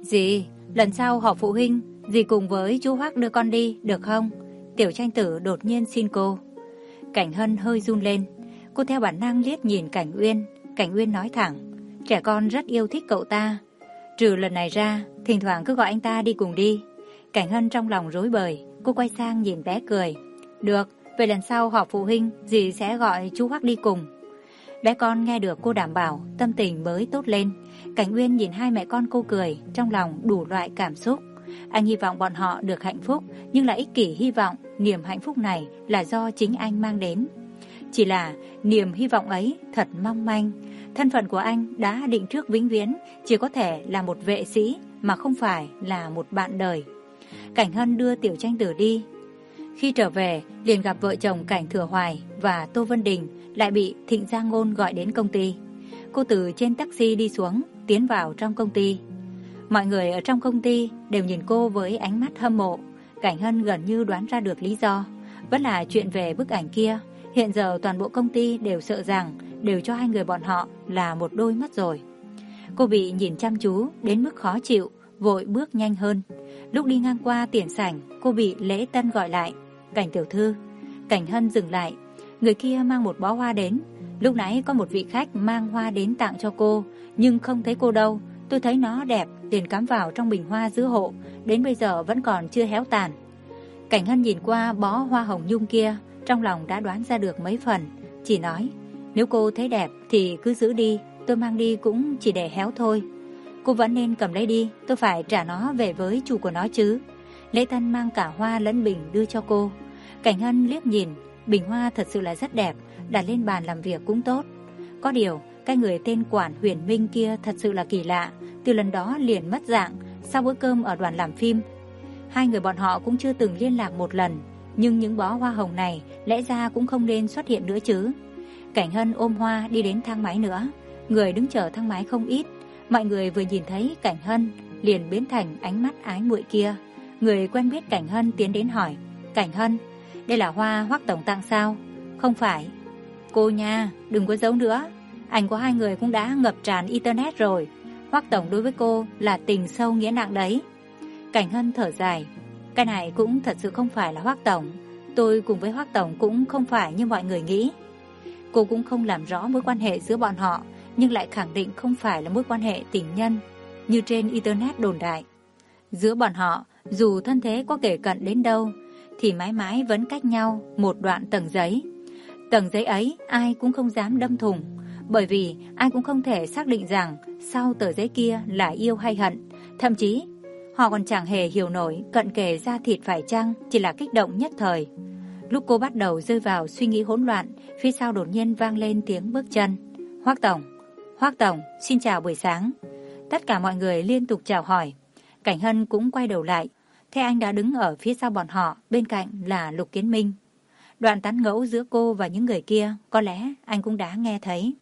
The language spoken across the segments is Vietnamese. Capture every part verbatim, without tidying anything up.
Dì, lần sau họp phụ huynh, dì cùng với chú Hoác đưa con đi, được không? Tiểu Tranh Tử đột nhiên xin cô. Cảnh Hân hơi run lên. Cô theo bản năng liếc nhìn Cảnh Uyên. Cảnh Uyên nói thẳng, trẻ con rất yêu thích cậu ta. Trừ lần này ra, thỉnh thoảng cứ gọi anh ta đi cùng đi. Cảnh Hân trong lòng rối bời. Cô quay sang nhìn bé cười. Được, vậy lần sau họp phụ huynh, dì sẽ gọi chú Hoác đi cùng. Bé con nghe được cô đảm bảo, tâm tình mới tốt lên. Cảnh Uyên nhìn hai mẹ con cô cười, trong lòng đủ loại cảm xúc. Anh hy vọng bọn họ được hạnh phúc, nhưng lại ích kỷ hy vọng niềm hạnh phúc này là do chính anh mang đến. Chỉ là niềm hy vọng ấy thật mong manh. Thân phận của anh đã định trước vĩnh viễn, chỉ có thể là một vệ sĩ mà không phải là một bạn đời. Cảnh Hân đưa Tiểu Tranh Tử đi. Khi trở về, liền gặp vợ chồng Cảnh Thừa Hoài và Tô Vân Đình lại bị Thịnh Gia Ngôn gọi đến công ty. Cô từ trên taxi đi xuống, tiến vào trong công ty. Mọi người ở trong công ty đều nhìn cô với ánh mắt hâm mộ. Cảnh Hân gần như đoán ra được lý do. Vẫn là chuyện về bức ảnh kia. Hiện giờ toàn bộ công ty đều sợ rằng đều cho hai người bọn họ là một đôi mất rồi. Cô bị nhìn chăm chú đến mức khó chịu, vội bước nhanh hơn. Lúc đi ngang qua tiền sảnh, cô bị Lễ Tân gọi lại. Cảnh tiểu thư. Cảnh Hân dừng lại. Người kia mang một bó hoa đến. Lúc nãy có một vị khách mang hoa đến tặng cho cô, nhưng không thấy cô đâu. Tôi thấy nó đẹp, liền cắm vào trong bình hoa giữ hộ, đến bây giờ vẫn còn chưa héo tàn. Cảnh Hân nhìn qua bó hoa hồng nhung kia, trong lòng đã đoán ra được mấy phần, chỉ nói, nếu cô thấy đẹp thì cứ giữ đi, tôi mang đi cũng chỉ để héo thôi. Cô vẫn nên cầm lấy đi, tôi phải trả nó về với chủ của nó chứ. Lễ Tân mang cả hoa lẫn bình đưa cho cô. Cảnh Hân liếc nhìn, bình hoa thật sự là rất đẹp, đặt lên bàn làm việc cũng tốt. Có điều, cái người tên Quản Huyền Minh kia thật sự là kỳ lạ, từ lần đó liền mất dạng, sau bữa cơm ở đoàn làm phim. Hai người bọn họ cũng chưa từng liên lạc một lần, nhưng những bó hoa hồng này lẽ ra cũng không nên xuất hiện nữa chứ. Cảnh Hân ôm hoa đi đến thang máy nữa, người đứng chờ thang máy không ít. Mọi người vừa nhìn thấy Cảnh Hân liền biến thành ánh mắt ái muội kia. Người quen biết Cảnh Hân tiến đến hỏi, Cảnh Hân, đây là hoa Hoắc tổng tặng sao? Không phải. Cô nha, đừng có giấu nữa. Ảnh của hai người cũng đã ngập tràn internet rồi. Hoắc tổng đối với cô là tình sâu nghĩa nặng đấy. Cảnh Hân thở dài, cái này cũng thật sự không phải là Hoắc tổng. Tôi cùng với Hoắc tổng cũng không phải như mọi người nghĩ. Cô cũng không làm rõ mối quan hệ giữa bọn họ, nhưng lại khẳng định không phải là mối quan hệ tình nhân như trên internet đồn đại. Giữa bọn họ, dù thân thế có kể cận đến đâu, thì mãi mãi vẫn cách nhau một đoạn tầng giấy. Tầng giấy ấy ai cũng không dám đâm thủng, bởi vì ai cũng không thể xác định rằng sau tờ giấy kia là yêu hay hận. Thậm chí họ còn chẳng hề hiểu nổi cận kề da thịt phải chăng chỉ là kích động nhất thời. Lúc cô bắt đầu rơi vào suy nghĩ hỗn loạn, phía sau đột nhiên vang lên tiếng bước chân. Hoắc tổng, Hoắc tổng, xin chào buổi sáng. Tất cả mọi người liên tục chào hỏi. Cảnh Hân cũng quay đầu lại, thấy anh đã đứng ở phía sau bọn họ, bên cạnh là Lục Kiến Minh. Đoạn tán gẫu giữa cô và những người kia, có lẽ anh cũng đã nghe thấy.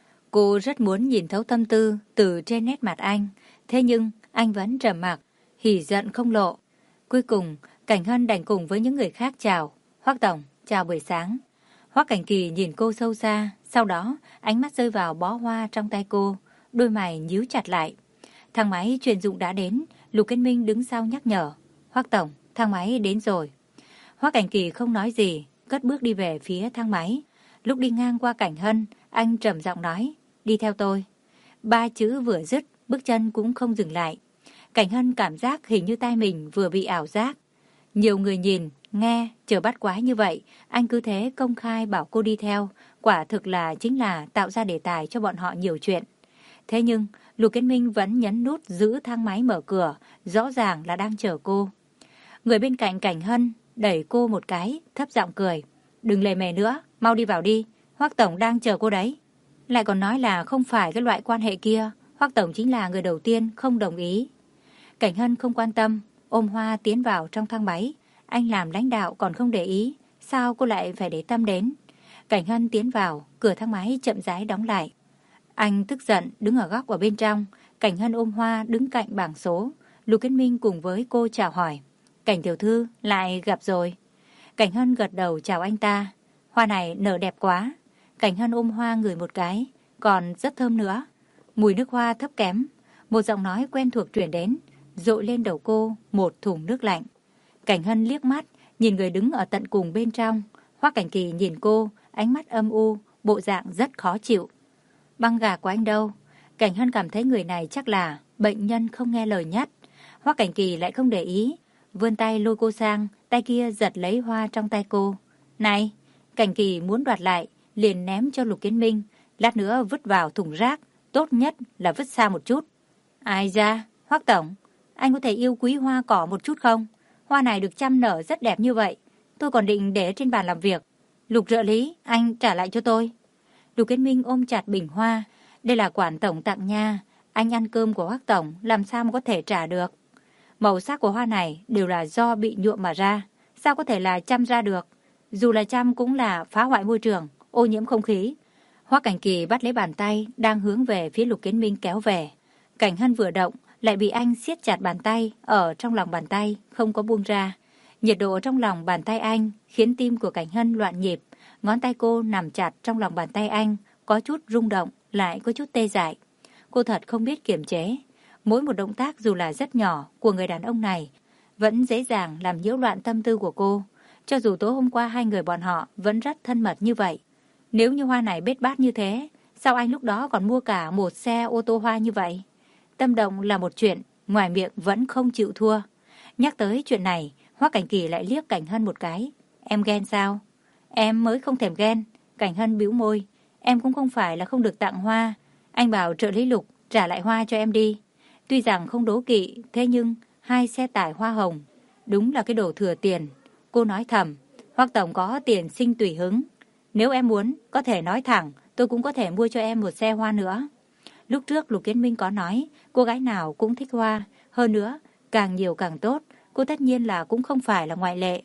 Cô rất muốn nhìn thấu tâm tư từ trên nét mặt anh, thế nhưng anh vẫn trầm mặc, hỉ giận không lộ. Cuối cùng, Cảnh Hân đành cùng với những người khác chào. Hoắc tổng, chào buổi sáng. Hoắc Cảnh Kỳ nhìn cô sâu xa, sau đó ánh mắt rơi vào bó hoa trong tay cô, đôi mày nhíu chặt lại. Thang máy chuyên dụng đã đến, Lục Kiến Minh đứng sau nhắc nhở. Hoắc tổng, thang máy đến rồi. Hoắc Cảnh Kỳ không nói gì, cất bước đi về phía thang máy. Lúc đi ngang qua Cảnh Hân, anh trầm giọng nói, đi theo tôi. Ba chữ vừa dứt, bước chân cũng không dừng lại. Cảnh Hân cảm giác hình như tai mình vừa bị ảo giác. Nhiều người nhìn, nghe, chờ bắt quái như vậy, anh cứ thế công khai bảo cô đi theo, quả thực là chính là tạo ra đề tài cho bọn họ nhiều chuyện. Thế nhưng, Lục Kiến Minh vẫn nhấn nút giữ thang máy mở cửa, rõ ràng là đang chờ cô. Người bên cạnh Cảnh Hân đẩy cô một cái, thấp giọng cười. Đừng lề mề nữa, mau đi vào đi, Hoắc tổng đang chờ cô đấy. Lại còn nói là không phải cái loại quan hệ kia, Hoắc tổng chính là người đầu tiên không đồng ý. Cảnh Hân không quan tâm, ôm hoa tiến vào trong thang máy. Anh làm lãnh đạo còn không để ý, sao cô lại phải để tâm đến? Cảnh Hân tiến vào, cửa thang máy chậm rãi đóng lại. Anh tức giận đứng ở góc ở bên trong. Cảnh Hân ôm hoa đứng cạnh bảng số. Lục Kiến Minh cùng với cô chào hỏi. Cảnh tiểu thư, lại gặp rồi. Cảnh Hân gật đầu chào anh ta. Hoa này nở đẹp quá. Cảnh Hân ôm hoa ngửi một cái, còn rất thơm nữa. Mùi nước hoa thấp kém. Một giọng nói quen thuộc truyền đến. dội lên đầu cô một thùng nước lạnh. Cảnh Hân liếc mắt, nhìn người đứng ở tận cùng bên trong. Hoắc Cảnh Kỳ nhìn cô, ánh mắt âm u, bộ dạng rất khó chịu. Băng gà của anh đâu? Cảnh Hân cảm thấy người này chắc là bệnh nhân không nghe lời nhất. Hoắc Cảnh Kỳ lại không để ý, vươn tay lôi cô sang, tay kia giật lấy hoa trong tay cô. Này! Cảnh Kỳ muốn đoạt lại, liền ném cho Lục Kiến Minh, lát nữa vứt vào thùng rác, tốt nhất là vứt xa một chút. Ai da, Hoắc tổng, anh có thể yêu quý hoa cỏ một chút không? Hoa này được chăm nở rất đẹp như vậy, tôi còn định để trên bàn làm việc. Lục trợ lý, anh trả lại cho tôi. Lục Kiến Minh ôm chặt bình hoa, đây là quản tổng tặng nha, anh ăn cơm của Hoắc tổng làm sao mà có thể trả được. Màu sắc của hoa này đều là do bị nhuộm mà ra, sao có thể là chăm ra được? Dù là chăm cũng là phá hoại môi trường, ô nhiễm không khí. Hoắc Cảnh Kỳ bắt lấy bàn tay đang hướng về phía Lục Kiến Minh kéo về. Cảnh Hân vừa động lại bị anh siết chặt bàn tay ở trong lòng bàn tay, không có buông ra. Nhiệt độ trong lòng bàn tay anh khiến tim của Cảnh Hân loạn nhịp, ngón tay cô nằm chặt trong lòng bàn tay anh, có chút rung động, lại có chút tê dại. Cô thật không biết kiềm chế. Mỗi một động tác dù là rất nhỏ của người đàn ông này vẫn dễ dàng làm nhiễu loạn tâm tư của cô. Cho dù tối hôm qua hai người bọn họ vẫn rất thân mật như vậy. Nếu như hoa này bết bát như thế, sao anh lúc đó còn mua cả một xe ô tô hoa như vậy? Tâm động là một chuyện, ngoài miệng vẫn không chịu thua. Nhắc tới chuyện này, Hoắc Cảnh Kỳ lại liếc Cảnh Hân một cái. Em ghen sao? Em mới không thèm ghen. Cảnh Hân bĩu môi. Em cũng không phải là không được tặng hoa. Anh bảo trợ lý Lục trả lại hoa cho em đi. Tuy rằng không đố kỵ, thế nhưng hai xe tải hoa hồng đúng là cái đồ thừa tiền. Cô nói thầm, Hoắc tổng có tiền sinh tùy hứng. Nếu em muốn, có thể nói thẳng, tôi cũng có thể mua cho em một xe hoa nữa. Lúc trước Lục Kiến Minh có nói, cô gái nào cũng thích hoa. Hơn nữa, càng nhiều càng tốt, cô tất nhiên là cũng không phải là ngoại lệ.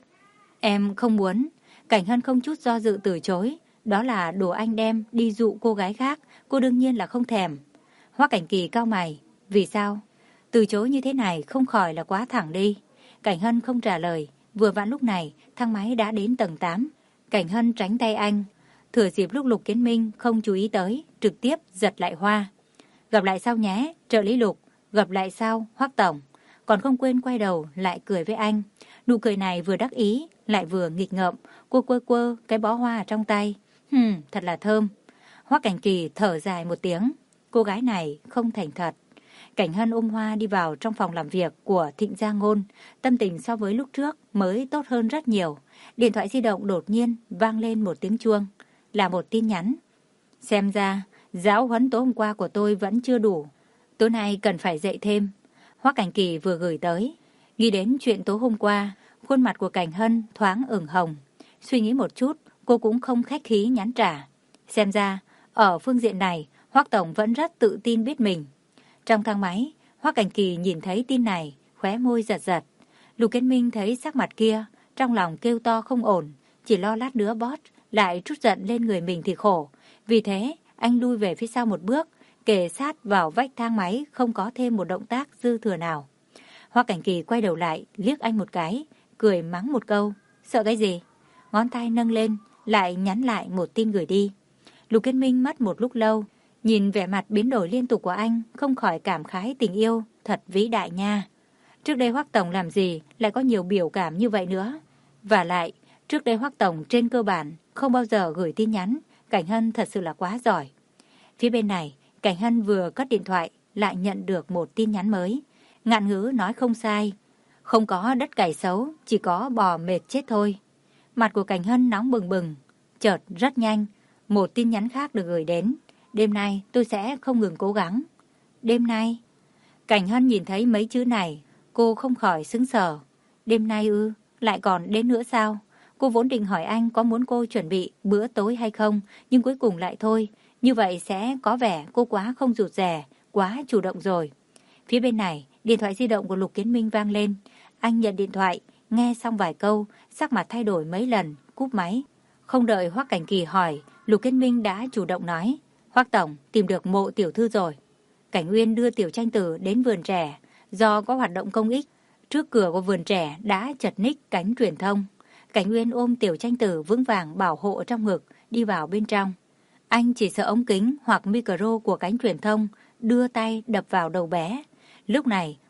Em không muốn. Cảnh Hân không chút do dự từ chối. Đó là đồ anh đem đi dụ cô gái khác, cô đương nhiên là không thèm. Hoắc Cảnh Kỳ cau mày. Vì sao? Từ chối như thế này không khỏi là quá thẳng đi. Cảnh Hân không trả lời. Vừa vặn lúc này, thang máy đã đến tầng tám. Cảnh Hân tránh tay anh. Thừa dịp lúc Lục Kiến Minh không chú ý tới, trực tiếp giật lại hoa. Gặp lại sau nhé, trợ lý Lục. Gặp lại sau, Hoắc tổng. Còn không quên quay đầu lại cười với anh. Nụ cười này vừa đắc ý, lại vừa nghịch ngợm. Cô quơ quơ cái bó hoa trong tay. Hừm, thật là thơm. Hoắc Cảnh Kỳ thở dài một tiếng. Cô gái này không thành thật. Cảnh Hân ôm hoa đi vào trong phòng làm việc của Thịnh Gia Ngôn. Tâm tình so với lúc trước mới tốt hơn rất nhiều. Điện thoại di động đột nhiên vang lên một tiếng chuông. Là một tin nhắn. Xem ra, giáo huấn tối hôm qua của tôi vẫn chưa đủ. Tối nay cần phải dậy thêm. Hoắc Cảnh Kỳ vừa gửi tới. Nghĩ đến chuyện tối hôm qua, khuôn mặt của Cảnh Hân thoáng ửng hồng. Suy nghĩ một chút, cô cũng không khách khí nhắn trả. Xem ra, ở phương diện này, Hoắc tổng vẫn rất tự tin biết mình. Trong thang máy, Hoắc Cảnh Kỳ nhìn thấy tin này, khóe môi giật giật. Lục Kiến Minh thấy sắc mặt kia, trong lòng kêu to không ổn, chỉ lo lát nữa boss lại trút giận lên người mình thì khổ. Vì thế, anh lui về phía sau một bước, kề sát vào vách thang máy, không có thêm một động tác dư thừa nào. Hoắc Cảnh Kỳ quay đầu lại, liếc anh một cái, cười mắng một câu. Sợ cái gì? Ngón tay nâng lên, lại nhắn lại một tin gửi đi. Lục Kiến Minh mất một lúc lâu, nhìn vẻ mặt biến đổi liên tục của anh, không khỏi cảm khái tình yêu, thật vĩ đại nha. Trước đây Hoắc tổng làm gì lại có nhiều biểu cảm như vậy nữa. Và lại, trước đây Hoắc tổng trên cơ bản không bao giờ gửi tin nhắn, Cảnh Hân thật sự là quá giỏi. Phía bên này, Cảnh Hân vừa cất điện thoại, lại nhận được một tin nhắn mới. Ngạn ngữ nói không sai. Không có đất cày xấu, chỉ có bò mệt chết thôi. Mặt của Cảnh Hân nóng bừng bừng. Chợt rất nhanh, một tin nhắn khác được gửi đến. Đêm nay tôi sẽ không ngừng cố gắng. Đêm nay? Cảnh Hân nhìn thấy mấy chữ này, cô không khỏi sững sờ. Đêm nay ư, lại còn đến nữa sao? Cô vốn định hỏi anh có muốn cô chuẩn bị bữa tối hay không, nhưng cuối cùng lại thôi. Như vậy sẽ có vẻ cô quá không rụt rè, quá chủ động rồi. Phía bên này, điện thoại di động của Lục Kiến Minh vang lên. Anh nhận điện thoại, nghe xong vài câu, sắc mặt thay đổi mấy lần, cúp máy. Không đợi Hoắc Cảnh Kỳ hỏi, Lục Kiến Minh đã chủ động nói. Hoắc tổng, tìm được mộ tiểu thư rồi. Cảnh Uyên đưa Tiểu Tranh Tử đến vườn trẻ. Do có hoạt động công ích, trước cửa của vườn trẻ đã chật ních cánh truyền thông. Cảnh Uyên ôm Tiểu Tranh Tử vững vàng bảo hộ trong ngực, đi vào bên trong. Anh chỉ sợ ống kính hoặc micro của cánh truyền thông đưa tay đập vào đầu bé. Lúc này,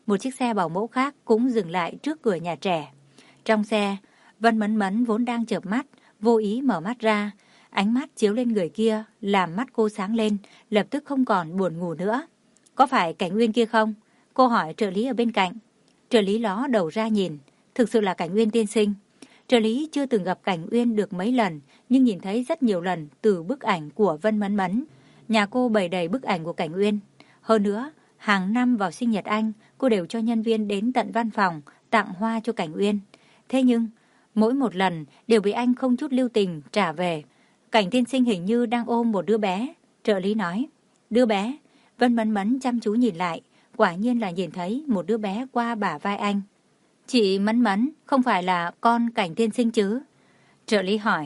một chiếc xe bảo mẫu khác cũng dừng lại trước cửa nhà trẻ. Trong xe, Vân Mẫn Mẫn vốn đang chợp mắt, vô ý mở mắt ra. Ánh mắt chiếu lên người kia, làm mắt cô sáng lên, lập tức không còn buồn ngủ nữa. Có phải Cảnh Uyên kia không? Cô hỏi trợ lý ở bên cạnh. Trợ lý ló đầu ra nhìn, thực sự là Cảnh Uyên tiên sinh. Trợ lý chưa từng gặp Cảnh Uyên được mấy lần, nhưng nhìn thấy rất nhiều lần từ bức ảnh của Vân Mẫn Mẫn. Nhà cô bày đầy bức ảnh của Cảnh Uyên. Hơn nữa, hàng năm vào sinh nhật anh, cô đều cho nhân viên đến tận văn phòng tặng hoa cho Cảnh Uyên. Thế nhưng, mỗi một lần đều bị anh không chút lưu tình trả về. Cảnh tiên sinh hình như đang ôm một đứa bé. Trợ lý nói, đứa bé. Vân Mẫn Mẫn chăm chú nhìn lại, quả nhiên là nhìn thấy một đứa bé qua bả vai anh. Chị Mẫn Mẫn, không phải là con Cảnh tiên sinh chứ? Trợ lý hỏi.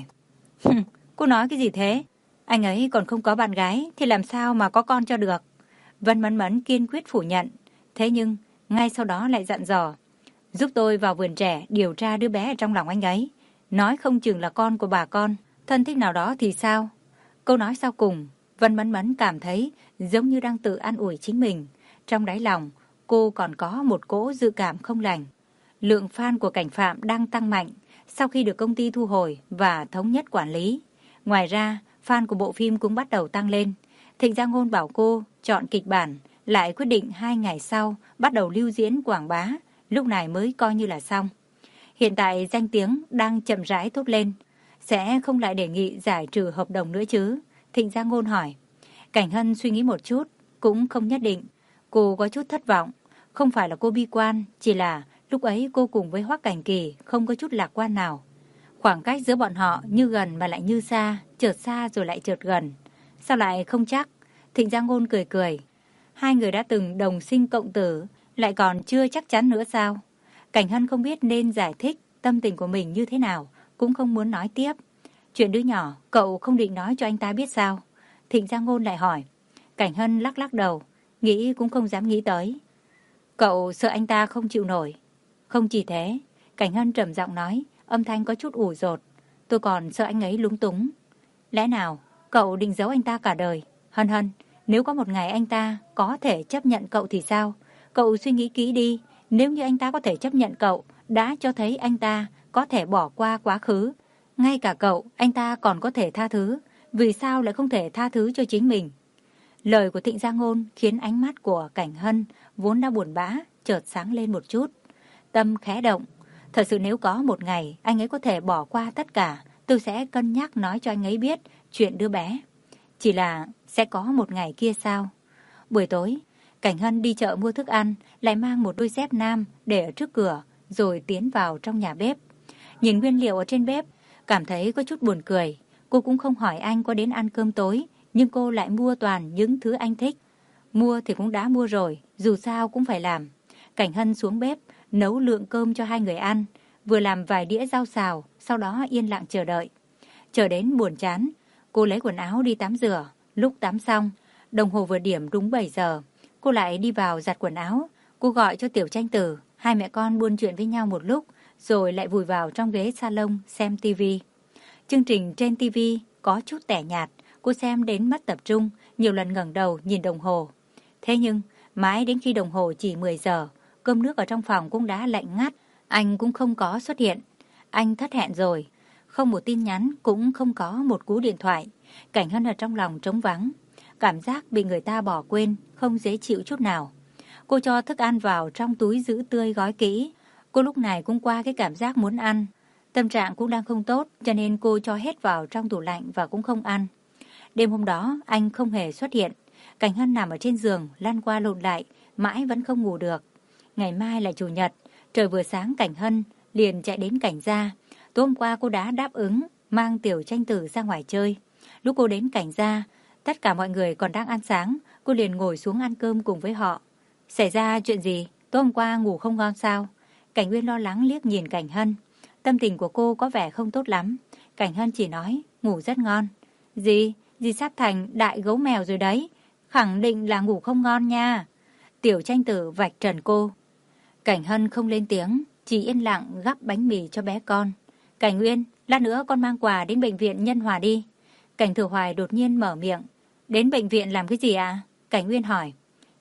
Cô nói cái gì thế? Anh ấy còn không có bạn gái thì làm sao mà có con cho được? Vân Mẫn Mẫn kiên quyết phủ nhận. Thế nhưng, ngay sau đó lại dặn dò. Giúp tôi vào vườn trẻ điều tra đứa bé ở trong lòng anh ấy. Nói không chừng là con của bà con, thân thích nào đó thì sao? Câu nói sau cùng, Vân Mẫn Mẫn cảm thấy giống như đang tự an ủi chính mình. Trong đáy lòng, cô còn có một cỗ dự cảm không lành. Lượng fan của Cảnh Phạm đang tăng mạnh sau khi được công ty thu hồi và thống nhất quản lý. Ngoài ra, fan của bộ phim cũng bắt đầu tăng lên. Thịnh Gia Ngôn bảo cô chọn kịch bản, lại quyết định hai ngày sau bắt đầu lưu diễn quảng bá, lúc này mới coi như là xong. Hiện tại danh tiếng đang chậm rãi tốt lên, sẽ không lại đề nghị giải trừ hợp đồng nữa chứ? Thịnh Gia Ngôn hỏi. Cảnh Hân suy nghĩ một chút, cũng không nhất định. Cô có chút thất vọng, không phải là cô bi quan, chỉ là lúc ấy cô cùng với Hoắc Cảnh Kỳ không có chút lạc quan nào. Khoảng cách giữa bọn họ như gần mà lại như xa, chợt xa rồi lại chợt gần. Sao lại không chắc? Thịnh Gia Ngôn cười cười. Hai người đã từng đồng sinh cộng tử, lại còn chưa chắc chắn nữa sao? Cảnh Hân không biết nên giải thích tâm tình của mình như thế nào, cũng không muốn nói tiếp. Chuyện đứa nhỏ, cậu không định nói cho anh ta biết sao? Thịnh Gia Ngôn lại hỏi. Cảnh Hân lắc lắc đầu, nghĩ cũng không dám nghĩ tới. Cậu sợ anh ta không chịu nổi. Không chỉ thế, Cảnh Hân trầm giọng nói, âm thanh có chút ủ dột. Tôi còn sợ anh ấy lúng túng. Lẽ nào, cậu định giấu anh ta cả đời? Hân Hân, nếu có một ngày anh ta có thể chấp nhận cậu thì sao? Cậu suy nghĩ kỹ đi, nếu như anh ta có thể chấp nhận cậu, đã cho thấy anh ta có thể bỏ qua quá khứ. Ngay cả cậu, anh ta còn có thể tha thứ. Vì sao lại không thể tha thứ cho chính mình? Lời của Thịnh Gia Ngôn khiến ánh mắt của Cảnh Hân vốn đã buồn bã, chợt sáng lên một chút. Tâm khẽ động. Thật sự nếu có một ngày anh ấy có thể bỏ qua tất cả, tôi sẽ cân nhắc nói cho anh ấy biết chuyện đứa bé. Chỉ là sẽ có một ngày kia sao? Buổi tối, Cảnh Hân đi chợ mua thức ăn, lại mang một đôi dép nam để ở trước cửa, rồi tiến vào trong nhà bếp. Nhìn nguyên liệu ở trên bếp, cảm thấy có chút buồn cười. Cô cũng không hỏi anh có đến ăn cơm tối, nhưng cô lại mua toàn những thứ anh thích. Mua thì cũng đã mua rồi, dù sao cũng phải làm. Cảnh Hân xuống bếp, nấu lượng cơm cho hai người ăn, vừa làm vài đĩa rau xào, sau đó yên lặng chờ đợi. Chờ đến buồn chán, cô lấy quần áo đi tắm rửa. Lúc tắm xong, đồng hồ vừa điểm đúng bảy giờ. Cô lại đi vào giặt quần áo. Cô gọi cho Tiểu Tranh Tử, hai mẹ con buôn chuyện với nhau một lúc, rồi lại vùi vào trong ghế salon xem tivi. Chương trình trên tivi có chút tẻ nhạt, cô xem đến mất tập trung, nhiều lần ngẩng đầu nhìn đồng hồ. Thế nhưng, mãi đến khi đồng hồ chỉ mười giờ, cơm nước ở trong phòng cũng đã lạnh ngắt, anh cũng không có xuất hiện. Anh thất hẹn rồi, không một tin nhắn, cũng không có một cú điện thoại. Cảnh Hân ở trong lòng trống vắng, cảm giác bị người ta bỏ quên, không dễ chịu chút nào. Cô cho thức ăn vào trong túi giữ tươi gói kỹ. Cô lúc này cũng qua cái cảm giác muốn ăn. Tâm trạng cũng đang không tốt, cho nên cô cho hết vào trong tủ lạnh và cũng không ăn. Đêm hôm đó, anh không hề xuất hiện. Cảnh Hân nằm ở trên giường, lăn qua lộn lại, mãi vẫn không ngủ được. Ngày mai là chủ nhật, trời vừa sáng Cảnh Hân liền chạy đến Cảnh gia. Tối hôm qua cô đã đáp ứng, mang Tiểu Tranh Tử ra ngoài chơi. Lúc cô đến Cảnh gia, tất cả mọi người còn đang ăn sáng, cô liền ngồi xuống ăn cơm cùng với họ. Xảy ra chuyện gì? Tối hôm qua ngủ không ngon sao? Cảnh Uyên lo lắng liếc nhìn Cảnh Hân. Tâm tình của cô có vẻ không tốt lắm. Cảnh Hân chỉ nói, ngủ rất ngon. Gì? Dì sắp thành đại gấu mèo rồi đấy. Khẳng định là ngủ không ngon nha. Tiểu Tranh Tử vạch trần cô. Cảnh Hân không lên tiếng, chỉ yên lặng gắp bánh mì cho bé con. Cảnh Uyên, lát nữa con mang quà đến bệnh viện Nhân Hòa đi. Cảnh Thừa Hoài đột nhiên mở miệng. Đến bệnh viện làm cái gì ạ? À? Cảnh Uyên hỏi.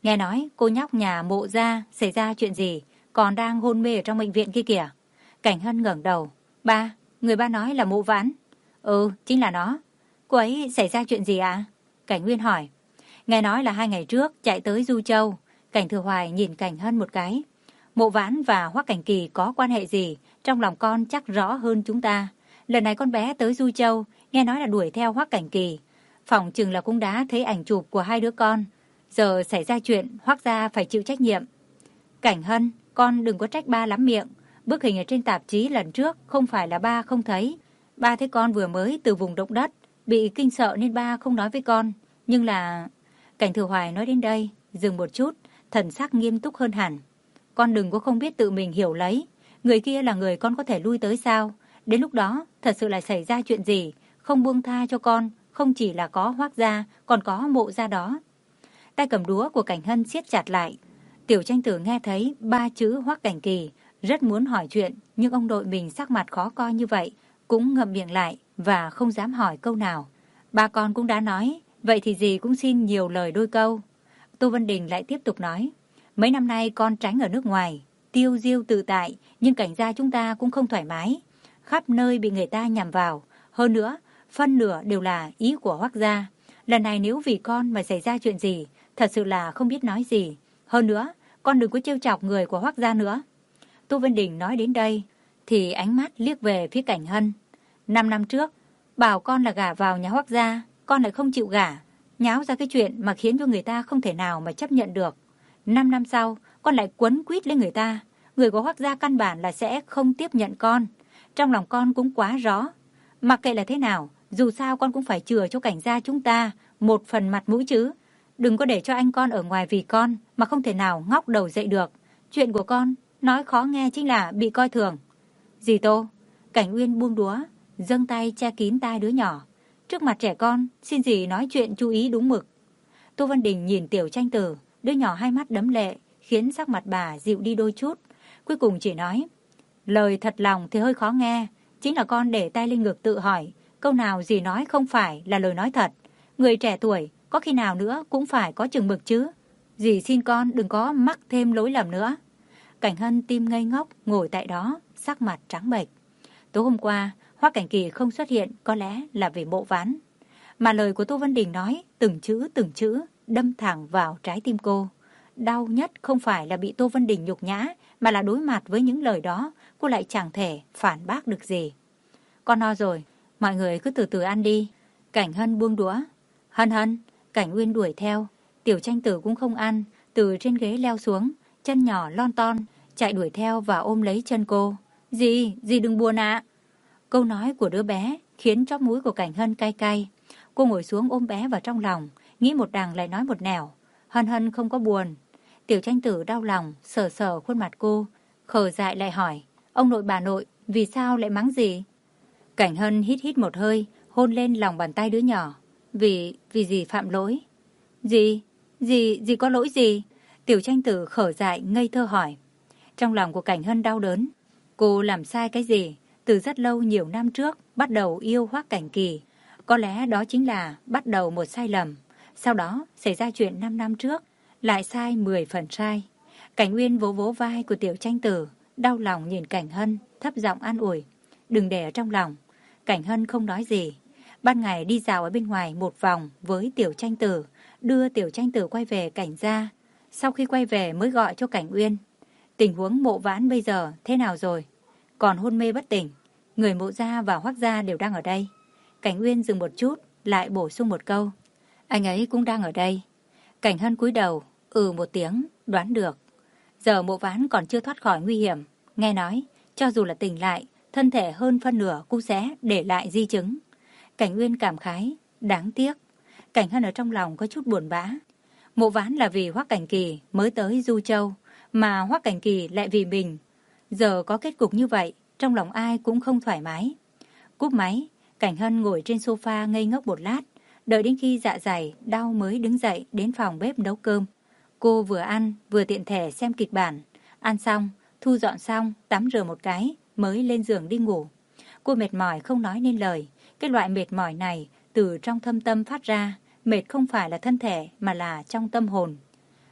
Nghe nói cô nhóc nhà Mộ gia xảy ra chuyện gì, còn đang hôn mê ở trong bệnh viện kia kìa. Cảnh Hân ngẩng đầu. Ba, người ba nói là Mộ Vãn. Ừ, chính là nó. Cô ấy xảy ra chuyện gì ạ? Cảnh Nguyên hỏi. Nghe nói là hai ngày trước chạy tới Du Châu. Cảnh Thừa Hoài nhìn Cảnh Hân một cái. Mộ Vãn và Hoắc Cảnh Kỳ có quan hệ gì, trong lòng con chắc rõ hơn chúng ta. Lần này con bé tới Du Châu, nghe nói là đuổi theo Hoắc Cảnh Kỳ. Phỏng chừng là cũng đã thấy ảnh chụp của hai đứa con. Giờ xảy ra chuyện, Hoắc gia phải chịu trách nhiệm. Cảnh Hân, con đừng có trách ba lắm miệng. Bức hình ở trên tạp chí lần trước không phải là ba không thấy. Ba thấy con vừa mới từ vùng động đất, bị kinh sợ nên ba không nói với con. Nhưng là... Cảnh Thừa Hoài nói đến đây, dừng một chút, thần sắc nghiêm túc hơn hẳn. Con đừng có không biết tự mình hiểu lấy. Người kia là người con có thể lui tới sao? Đến lúc đó, thật sự là xảy ra chuyện gì, không buông tha cho con, không chỉ là có Hoắc gia, còn có Mộ gia đó. Tay cầm đũa của Cảnh Hân siết chặt lại. Tiểu Tranh Tử nghe thấy ba chữ Hoắc Cảnh Kỳ, rất muốn hỏi chuyện, nhưng ông đội mình sắc mặt khó coi như vậy, cũng ngậm miệng lại và không dám hỏi câu nào. Ba con cũng đã nói, vậy thì dì cũng xin nhiều lời đôi câu. Tô Vân Đình lại tiếp tục nói, mấy năm nay con tránh ở nước ngoài, tiêu diêu tự tại, nhưng Cảnh gia chúng ta cũng không thoải mái. Khắp nơi bị người ta nhằm vào. Hơn nữa, phân nửa đều là ý của Hoắc gia. Lần này nếu vì con mà xảy ra chuyện gì, thật sự là không biết nói gì. Hơn nữa, con đừng có trêu chọc người của Hoắc gia nữa. Tô Vân Đình nói đến đây, thì ánh mắt liếc về phía Cảnh Hân. Năm năm trước, bảo con là gả vào nhà Hoắc gia, con lại không chịu gả. Nháo ra cái chuyện mà khiến cho người ta không thể nào mà chấp nhận được. Năm năm sau, con lại quấn quýt lên người ta. Người của Hoắc gia căn bản là sẽ không tiếp nhận con. Trong lòng con cũng quá rõ. Mặc kệ là thế nào, dù sao con cũng phải chừa cho Cảnh gia chúng ta một phần mặt mũi chứ. Đừng có để cho anh con ở ngoài vì con mà không thể nào ngóc đầu dậy được. Chuyện của con, nói khó nghe chính là bị coi thường. Dì Tô, Cảnh Uyên buông đũa, dâng tay che kín tai đứa nhỏ. Trước mặt trẻ con, xin dì nói chuyện chú ý đúng mực. Tô Vân Đình nhìn Tiểu Tranh Tử, đứa nhỏ hai mắt đẫm lệ, khiến sắc mặt bà dịu đi đôi chút. Cuối cùng chỉ nói, lời thật lòng thì hơi khó nghe, chính là con để tay lên ngực tự hỏi, câu nào dì nói không phải là lời nói thật. Người trẻ tuổi, có khi nào nữa cũng phải có chừng mực chứ. Dì xin con đừng có mắc thêm lỗi lầm nữa. Cảnh Hân tim ngây ngốc, ngồi tại đó, sắc mặt trắng bệch. Tối hôm qua, Hoắc Cảnh Kỳ không xuất hiện, có lẽ là vì Mộ Vãn. Mà lời của Tô Vân Đình nói, từng chữ từng chữ, đâm thẳng vào trái tim cô. Đau nhất không phải là bị Tô Vân Đình nhục nhã, mà là đối mặt với những lời đó, cô lại chẳng thể phản bác được gì. Con no rồi, mọi người cứ từ từ ăn đi. Cảnh Hân buông đũa. Hân Hân, Cảnh Uyên đuổi theo. Tiểu Tranh Tử cũng không ăn, từ trên ghế leo xuống, chân nhỏ lon ton, chạy đuổi theo và ôm lấy chân cô. Dì, dì đừng buồn ạ. Câu nói của đứa bé khiến chóp mũi của Cảnh Hân cay cay. Cô ngồi xuống ôm bé vào trong lòng, nghĩ một đằng lại nói một nẻo. Hân Hân không có buồn. Tiểu Tranh Tử đau lòng, sờ sờ khuôn mặt cô, khờ dại lại hỏi, ông nội bà nội, vì sao lại mắng dì? Cảnh Hân hít hít một hơi, hôn lên lòng bàn tay đứa nhỏ. Vì, vì dì phạm lỗi. Dì, dì, dì có lỗi gì? Tiểu Tranh Tử khở dại ngây thơ hỏi. Trong lòng của Cảnh Hân đau đớn. Cô làm sai cái gì? Từ rất lâu nhiều năm trước, bắt đầu yêu Hoắc Cảnh Kỳ. Có lẽ đó chính là bắt đầu một sai lầm. Sau đó, xảy ra chuyện năm năm trước, lại sai mười phần sai. Cảnh Uyên vỗ vỗ vai của Tiểu Tranh Tử, đau lòng nhìn Cảnh Hân, thấp giọng an ủi. Đừng để ở trong lòng. Cảnh Hân không nói gì. Ban ngày đi dạo ở bên ngoài một vòng với Tiểu Tranh Tử, đưa Tiểu Tranh Tử quay về Cảnh gia. Sau khi quay về mới gọi cho Cảnh Uyên. Tình huống Mộ Vãn bây giờ thế nào rồi? Còn hôn mê bất tỉnh. Người Mộ gia và Hoắc gia đều đang ở đây. Cảnh Uyên dừng một chút, lại bổ sung một câu. Anh ấy cũng đang ở đây. Cảnh Hân cúi đầu, ừ một tiếng, đoán được. Giờ Mộ Vãn còn chưa thoát khỏi nguy hiểm. Nghe nói, cho dù là tỉnh lại, thân thể hơn phân nửa cũng sẽ để lại di chứng. Cảnh Uyên cảm khái, đáng tiếc. Cảnh Hân ở trong lòng có chút buồn bã. Mộ Vãn là vì Hoắc Cảnh Kỳ mới tới Du Châu, mà Hoắc Cảnh Kỳ lại vì mình. Giờ có kết cục như vậy, trong lòng ai cũng không thoải mái. Cúp máy, Cảnh Hân ngồi trên sofa ngây ngốc một lát, đợi đến khi dạ dày đau mới đứng dậy đến phòng bếp nấu cơm. Cô vừa ăn, vừa tiện thể xem kịch bản. Ăn xong, thu dọn xong, tắm rửa một cái, mới lên giường đi ngủ. Cô mệt mỏi không nói nên lời. Cái loại mệt mỏi này từ trong thâm tâm phát ra. Mệt không phải là thân thể mà là trong tâm hồn.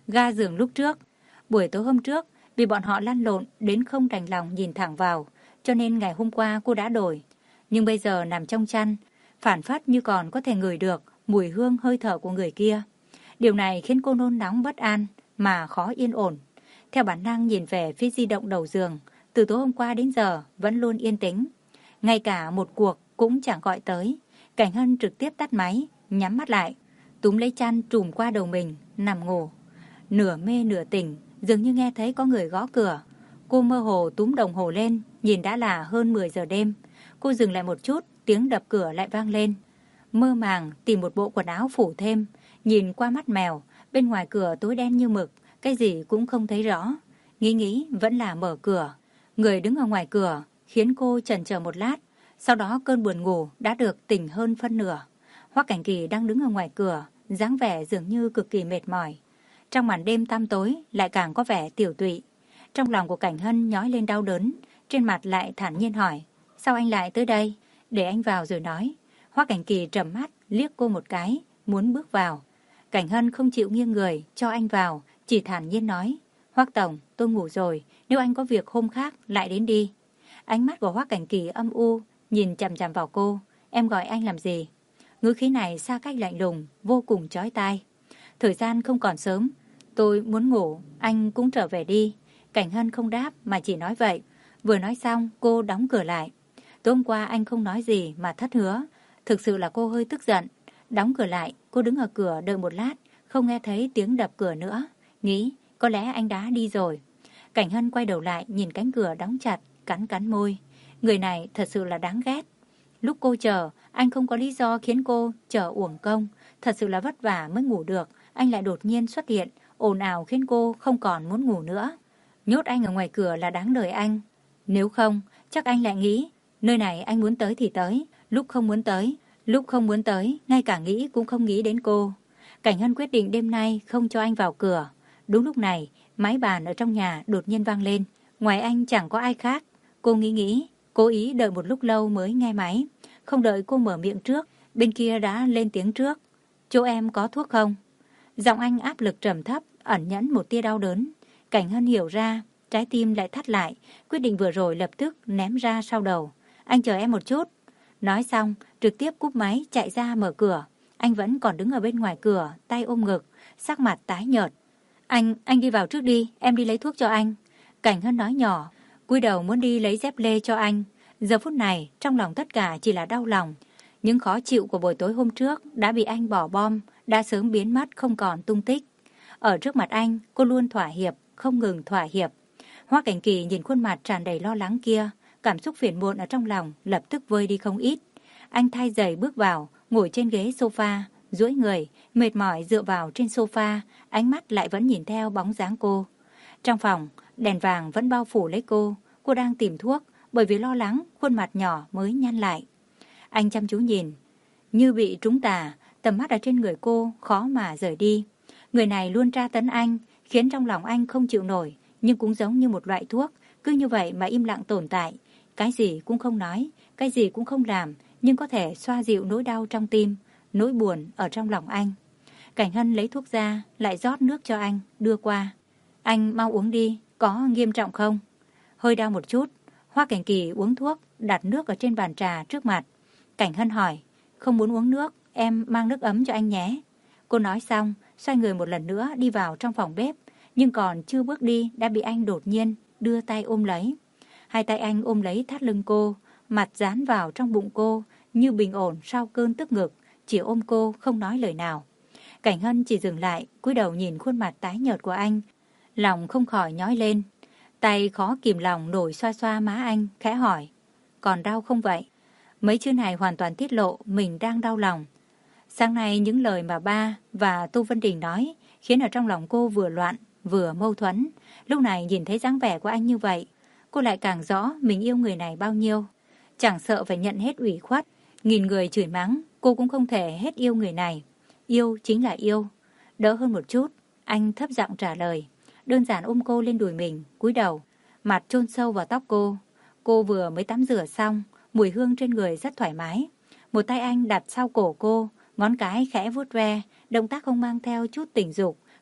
ga giường lúc trước. Buổi tối hôm trước, vì bọn họ lăn lộn đến không đành lòng nhìn thẳng vào, cho nên ngày hôm qua cô đã đổi. Nhưng bây giờ nằm trong chăn, phản phất như còn có thể ngửi được mùi hương hơi thở của người kia. Điều này khiến cô nôn nóng bất an mà khó yên ổn. Theo bản năng nhìn về phía di động đầu giường, từ tối hôm qua đến giờ vẫn luôn yên tĩnh. Ngay cả một cuộc cũng chẳng gọi tới. Cảnh Hân trực tiếp tắt máy, nhắm mắt lại, túm lấy chăn trùm qua đầu mình, nằm ngủ. Nửa mê nửa tỉnh, dường như nghe thấy có người gõ cửa. Cô mơ hồ túm đồng hồ lên, nhìn đã là hơn mười giờ đêm. Cô dừng lại một chút, tiếng đập cửa lại vang lên. Mơ màng tìm một bộ quần áo phủ thêm, nhìn qua mắt mèo, bên ngoài cửa tối đen như mực, cái gì cũng không thấy rõ. Nghĩ nghĩ vẫn là mở cửa. Người đứng ở ngoài cửa khiến cô chần chờ một lát, sau đó cơn buồn ngủ đã được tỉnh hơn phân nửa. Hoắc Cảnh Kỳ đang đứng ở ngoài cửa, dáng vẻ dường như cực kỳ mệt mỏi. Trong màn đêm tăm tối lại càng có vẻ tiểu tụy. Trong lòng của Cảnh Hân nhói lên đau đớn, trên mặt lại thản nhiên hỏi: sao anh lại tới đây? Để anh vào rồi nói. Hoắc Cảnh Kỳ trầm mắt liếc cô một cái, muốn bước vào. Cảnh Hân không chịu nghiêng người cho anh vào, chỉ thản nhiên nói: Hoắc tổng, tôi ngủ rồi, nếu anh có việc hôm khác lại đến đi. Ánh mắt của Hoắc Cảnh Kỳ âm u, nhìn chằm chằm vào cô. Em gọi anh làm gì? Ngữ khí này xa cách lạnh lùng, vô cùng chói tai. Thời gian không còn sớm, tôi muốn ngủ, anh cũng trở về đi. Cảnh Hân không đáp mà chỉ nói vậy. Vừa nói xong cô đóng cửa lại. Tối hôm qua anh không nói gì mà thất hứa. Thực sự là cô hơi tức giận. Đóng cửa lại, cô đứng ở cửa đợi một lát, không nghe thấy tiếng đập cửa nữa. Nghĩ có lẽ anh đã đi rồi. Cảnh Hân quay đầu lại nhìn cánh cửa đóng chặt, cắn cắn môi. Người này thật sự là đáng ghét. Lúc cô chờ, anh không có lý do khiến cô chờ uổng công. Thật sự là vất vả mới ngủ được. Anh lại đột nhiên xuất hiện, ồn ào khiến cô không còn muốn ngủ nữa. Nhốt anh ở ngoài cửa là đáng đời anh. Nếu không, chắc anh lại nghĩ, nơi này anh muốn tới thì tới, lúc không muốn tới, lúc không muốn tới, ngay cả nghĩ cũng không nghĩ đến cô. Cảnh Hân quyết định đêm nay không cho anh vào cửa. Đúng lúc này, máy bàn ở trong nhà đột nhiên vang lên. Ngoài anh chẳng có ai khác. Cô nghĩ nghĩ, cố ý đợi một lúc lâu mới nghe máy. Không đợi cô mở miệng trước, bên kia đã lên tiếng trước. Chỗ em có thuốc không? Giọng anh áp lực trầm thấp, ẩn nhẫn một tia đau đớn. Cảnh Hân hiểu ra, trái tim lại thắt lại. Quyết định vừa rồi lập tức ném ra sau đầu. Anh chờ em một chút. Nói xong, trực tiếp cúp máy chạy ra mở cửa. Anh vẫn còn đứng ở bên ngoài cửa, tay ôm ngực, sắc mặt tái nhợt. Anh, anh đi vào trước đi, em đi lấy thuốc cho anh. Cảnh Hân nói nhỏ, cúi đầu muốn đi lấy dép lê cho anh. Giờ phút này, trong lòng tất cả chỉ là đau lòng. Những khó chịu của buổi tối hôm trước đã bị anh bỏ bom, đã sớm biến mất không còn tung tích. Ở trước mặt anh, cô luôn thỏa hiệp, không ngừng thỏa hiệp. Hoắc Cảnh Kỳ nhìn khuôn mặt tràn đầy lo lắng kia, cảm xúc phiền muộn ở trong lòng lập tức vơi đi không ít. Anh thay giày bước vào, ngồi trên ghế sofa, duỗi người, mệt mỏi dựa vào trên sofa, ánh mắt lại vẫn nhìn theo bóng dáng cô. Trong phòng, đèn vàng vẫn bao phủ lấy cô, cô đang tìm thuốc, bởi vì lo lắng, khuôn mặt nhỏ mới nhăn lại. Anh chăm chú nhìn, như bị trúng tà, tầm mắt ở trên người cô khó mà rời đi. Người này luôn tra tấn anh, khiến trong lòng anh không chịu nổi, nhưng cũng giống như một loại thuốc, cứ như vậy mà im lặng tồn tại. Cái gì cũng không nói, cái gì cũng không làm, nhưng có thể xoa dịu nỗi đau trong tim, nỗi buồn ở trong lòng anh. Cảnh Hân lấy thuốc ra, lại rót nước cho anh, đưa qua. Anh mau uống đi, có nghiêm trọng không? Hơi đau một chút. Hoắc Cảnh Kỳ uống thuốc, đặt nước ở trên bàn trà trước mặt. Cảnh Hân hỏi, không muốn uống nước, em mang nước ấm cho anh nhé. Cô nói xong, xoay người một lần nữa đi vào trong phòng bếp, nhưng còn chưa bước đi đã bị anh đột nhiên đưa tay ôm lấy. Hai tay anh ôm lấy thắt lưng cô, mặt dán vào trong bụng cô, như bình ổn sau cơn tức ngực, chỉ ôm cô không nói lời nào. Cảnh Hân chỉ dừng lại, cúi đầu nhìn khuôn mặt tái nhợt của anh, lòng không khỏi nhói lên. Tay khó kìm lòng nổi xoa xoa má anh, khẽ hỏi, còn đau không vậy? Mấy chữ này hoàn toàn tiết lộ mình đang đau lòng. Sáng nay những lời mà ba và Tô Vân Đình nói khiến ở trong lòng cô vừa loạn vừa mâu thuẫn. Lúc này nhìn thấy dáng vẻ của anh như vậy, cô lại càng rõ mình yêu người này bao nhiêu. Chẳng sợ phải nhận hết ủy khuất, nghìn người chửi mắng, cô cũng không thể hết yêu người này. Yêu chính là yêu. Đỡ hơn một chút, anh thấp giọng trả lời. Đơn giản ôm cô lên đùi mình, cúi đầu, mặt chôn sâu vào tóc cô. Cô vừa mới tắm rửa xong, mùi hương trên người rất thoải mái. Một tay anh đặt sau cổ cô, ngón cái khẽ vuốt ve, động tác không mang theo chút tình dục,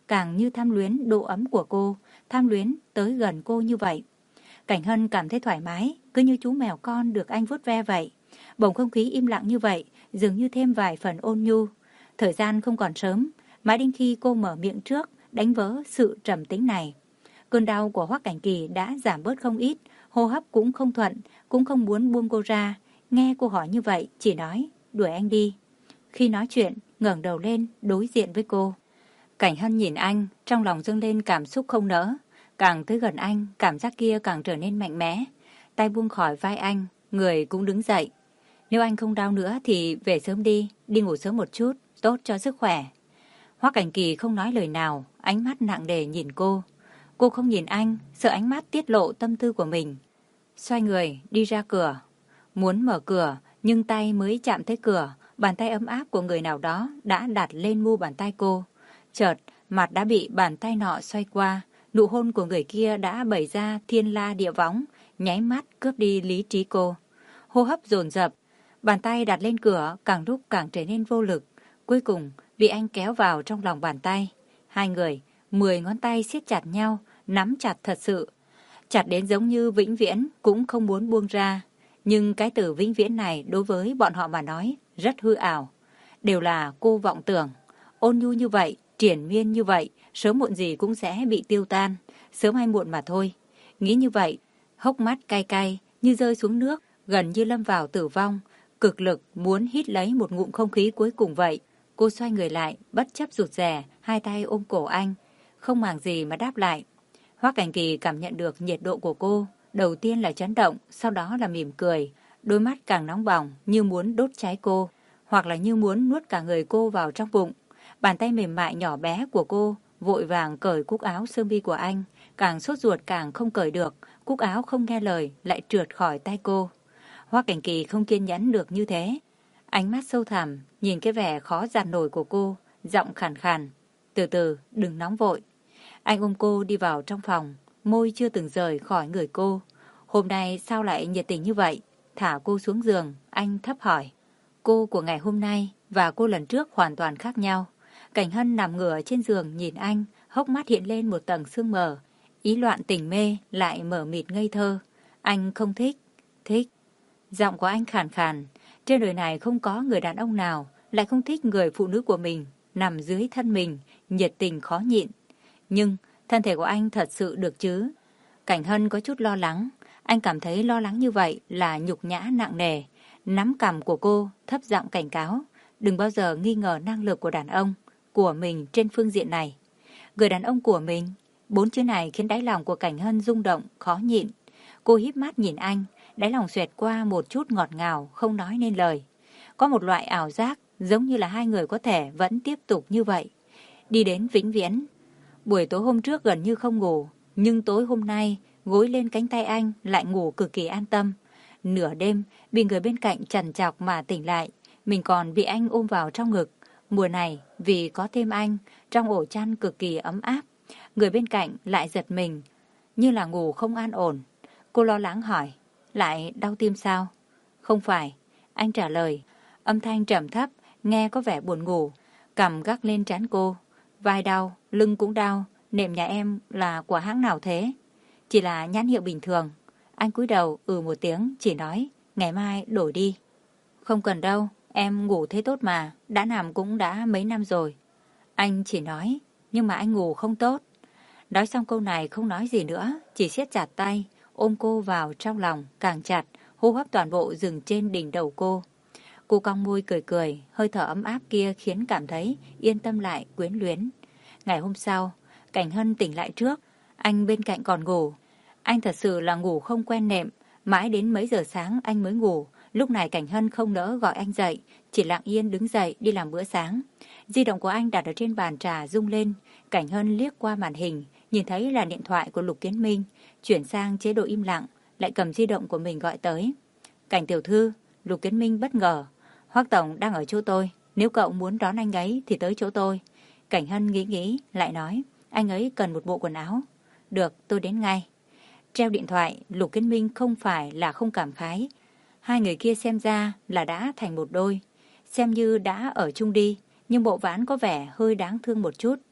càng như tham luyến độ ấm của cô, tham luyến tới gần cô như vậy. Cảnh Hân cảm thấy thoải mái, cứ như chú mèo con được anh vuốt ve vậy. Bầu không khí im lặng như vậy, dường như thêm vài phần ôn nhu. Thời gian không còn sớm, mãi đến khi cô mở miệng trước, đánh vỡ sự trầm tĩnh này. Cơn đau của Hoắc Cảnh Kỳ đã giảm bớt không ít, hô hấp cũng không thuận, cũng không muốn buông cô ra. Nghe cô hỏi như vậy, chỉ nói, đuổi anh đi. Khi nói chuyện, ngẩng đầu lên, đối diện với cô. Cảnh Hân nhìn anh, trong lòng dâng lên cảm xúc không nỡ. Càng tới gần anh, cảm giác kia càng trở nên mạnh mẽ. Tay buông khỏi vai anh, người cũng đứng dậy. Nếu anh không đau nữa thì về sớm đi, đi ngủ sớm một chút, tốt cho sức khỏe. Hoắc Cảnh Kỳ không nói lời nào, ánh mắt nặng nề nhìn cô. Cô không nhìn anh, sợ ánh mắt tiết lộ tâm tư của mình. Xoay người, đi ra cửa. Muốn mở cửa, nhưng tay mới chạm tới cửa, bàn tay ấm áp của người nào đó đã đặt lên mu bàn tay cô. Chợt, mặt đã bị bàn tay nọ xoay qua, nụ hôn của người kia đã bày ra thiên la địa võng, nháy mắt cướp đi lý trí cô. Hô hấp dồn dập, bàn tay đặt lên cửa càng lúc càng trở nên vô lực, cuối cùng bị anh kéo vào trong lòng bàn tay. Hai người, mười ngón tay siết chặt nhau, nắm chặt thật sự, chặt đến giống như vĩnh viễn cũng không muốn buông ra. Nhưng cái từ vĩnh viễn này đối với bọn họ mà nói rất hư ảo. Đều là cô vọng tưởng. Ôn nhu như vậy, triền miên như vậy, sớm muộn gì cũng sẽ bị tiêu tan. Sớm hay muộn mà thôi. Nghĩ như vậy, hốc mắt cay cay như rơi xuống nước, gần như lâm vào tử vong. Cực lực muốn hít lấy một ngụm không khí cuối cùng vậy. Cô xoay người lại, bất chấp rụt rè, hai tay ôm cổ anh. Không màng gì mà đáp lại. Hoắc Cảnh Kỳ cảm nhận được nhiệt độ của cô. Đầu tiên là chấn động, sau đó là mỉm cười. Đôi mắt càng nóng bỏng như muốn đốt cháy cô, hoặc là như muốn nuốt cả người cô vào trong bụng. Bàn tay mềm mại nhỏ bé của cô vội vàng cởi cúc áo sơ mi của anh. Càng sốt ruột càng không cởi được, cúc áo không nghe lời lại trượt khỏi tay cô. Hoắc Cảnh Kỳ không kiên nhẫn được như thế. Ánh mắt sâu thẳm nhìn cái vẻ khó dằn nổi của cô, giọng khàn khàn. Từ từ, đừng nóng vội. Anh ôm cô đi vào trong phòng, môi chưa từng rời khỏi người cô. Hôm nay sao lại nhiệt tình như vậy? Thả cô xuống giường, anh thấp hỏi. Cô của ngày hôm nay và cô lần trước hoàn toàn khác nhau. Cảnh Hân nằm ngửa trên giường nhìn anh, hốc mắt hiện lên một tầng sương mờ. Ý loạn tình mê lại mở mịt ngây thơ. Anh không thích. Thích. Giọng của anh khàn khàn. Trên đời này không có người đàn ông nào lại không thích người phụ nữ của mình nằm dưới thân mình, nhiệt tình khó nhịn. Nhưng thân thể của anh thật sự được chứ? Cảnh Hân có chút lo lắng. Anh cảm thấy lo lắng như vậy là nhục nhã nặng nề. Nắm cằm của cô, thấp giọng cảnh cáo. Đừng bao giờ nghi ngờ năng lực của đàn ông, của mình trên phương diện này. Người đàn ông của mình. Bốn chữ này khiến đáy lòng của Cảnh Hân rung động, khó nhịn. Cô híp mắt nhìn anh, đáy lòng xoẹt qua một chút ngọt ngào, không nói nên lời. Có một loại ảo giác, giống như là hai người có thể vẫn tiếp tục như vậy. Đi đến vĩnh viễn. Buổi tối hôm trước gần như không ngủ, nhưng tối hôm nay, gối lên cánh tay anh lại ngủ cực kỳ an tâm. Nửa đêm, bị người bên cạnh trằn trọc mà tỉnh lại, mình còn bị anh ôm vào trong ngực. Mùa này, vì có thêm anh, trong ổ chăn cực kỳ ấm áp. Người bên cạnh lại giật mình, như là ngủ không an ổn. Cô lo lắng hỏi, lại đau tim sao? Không phải, anh trả lời, âm thanh trầm thấp, nghe có vẻ buồn ngủ. Cằm gác lên trán cô, vai đau, lưng cũng đau. Nệm nhà em là của hãng nào thế? Chỉ là nhãn hiệu bình thường. Anh cúi đầu ừ một tiếng, chỉ nói, ngày mai đổi đi. Không cần đâu, em ngủ thế tốt mà, đã nằm cũng đã mấy năm rồi. Anh chỉ nói, nhưng mà anh ngủ không tốt. Nói xong câu này không nói gì nữa, chỉ siết chặt tay, ôm cô vào trong lòng, càng chặt, hô hấp toàn bộ dừng trên đỉnh đầu cô. Cô cong môi cười cười, hơi thở ấm áp kia khiến cảm thấy yên tâm lại, quyến luyến. Ngày hôm sau, Cảnh Hân tỉnh lại trước, anh bên cạnh còn ngủ. Anh thật sự là ngủ không quen nệm, mãi đến mấy giờ sáng anh mới ngủ. Lúc này Cảnh Hân không nỡ gọi anh dậy, chỉ lặng yên đứng dậy đi làm bữa sáng. Di động của anh đặt ở trên bàn trà rung lên. Cảnh Hân liếc qua màn hình, nhìn thấy là điện thoại của Lục Kiến Minh. Chuyển sang chế độ im lặng, lại cầm di động của mình gọi tới. Cảnh tiểu thư, Lục Kiến Minh bất ngờ. Hoắc tổng đang ở chỗ tôi, nếu cậu muốn đón anh ấy thì tới chỗ tôi. Cảnh Hân nghĩ nghĩ, lại nói, anh ấy cần một bộ quần áo. Được, tôi đến ngay. Treo điện thoại, Lục Kiến Minh không phải là không cảm khái. Hai người kia xem ra là đã thành một đôi. Xem như đã ở chung đi, nhưng bộ ván có vẻ hơi đáng thương một chút.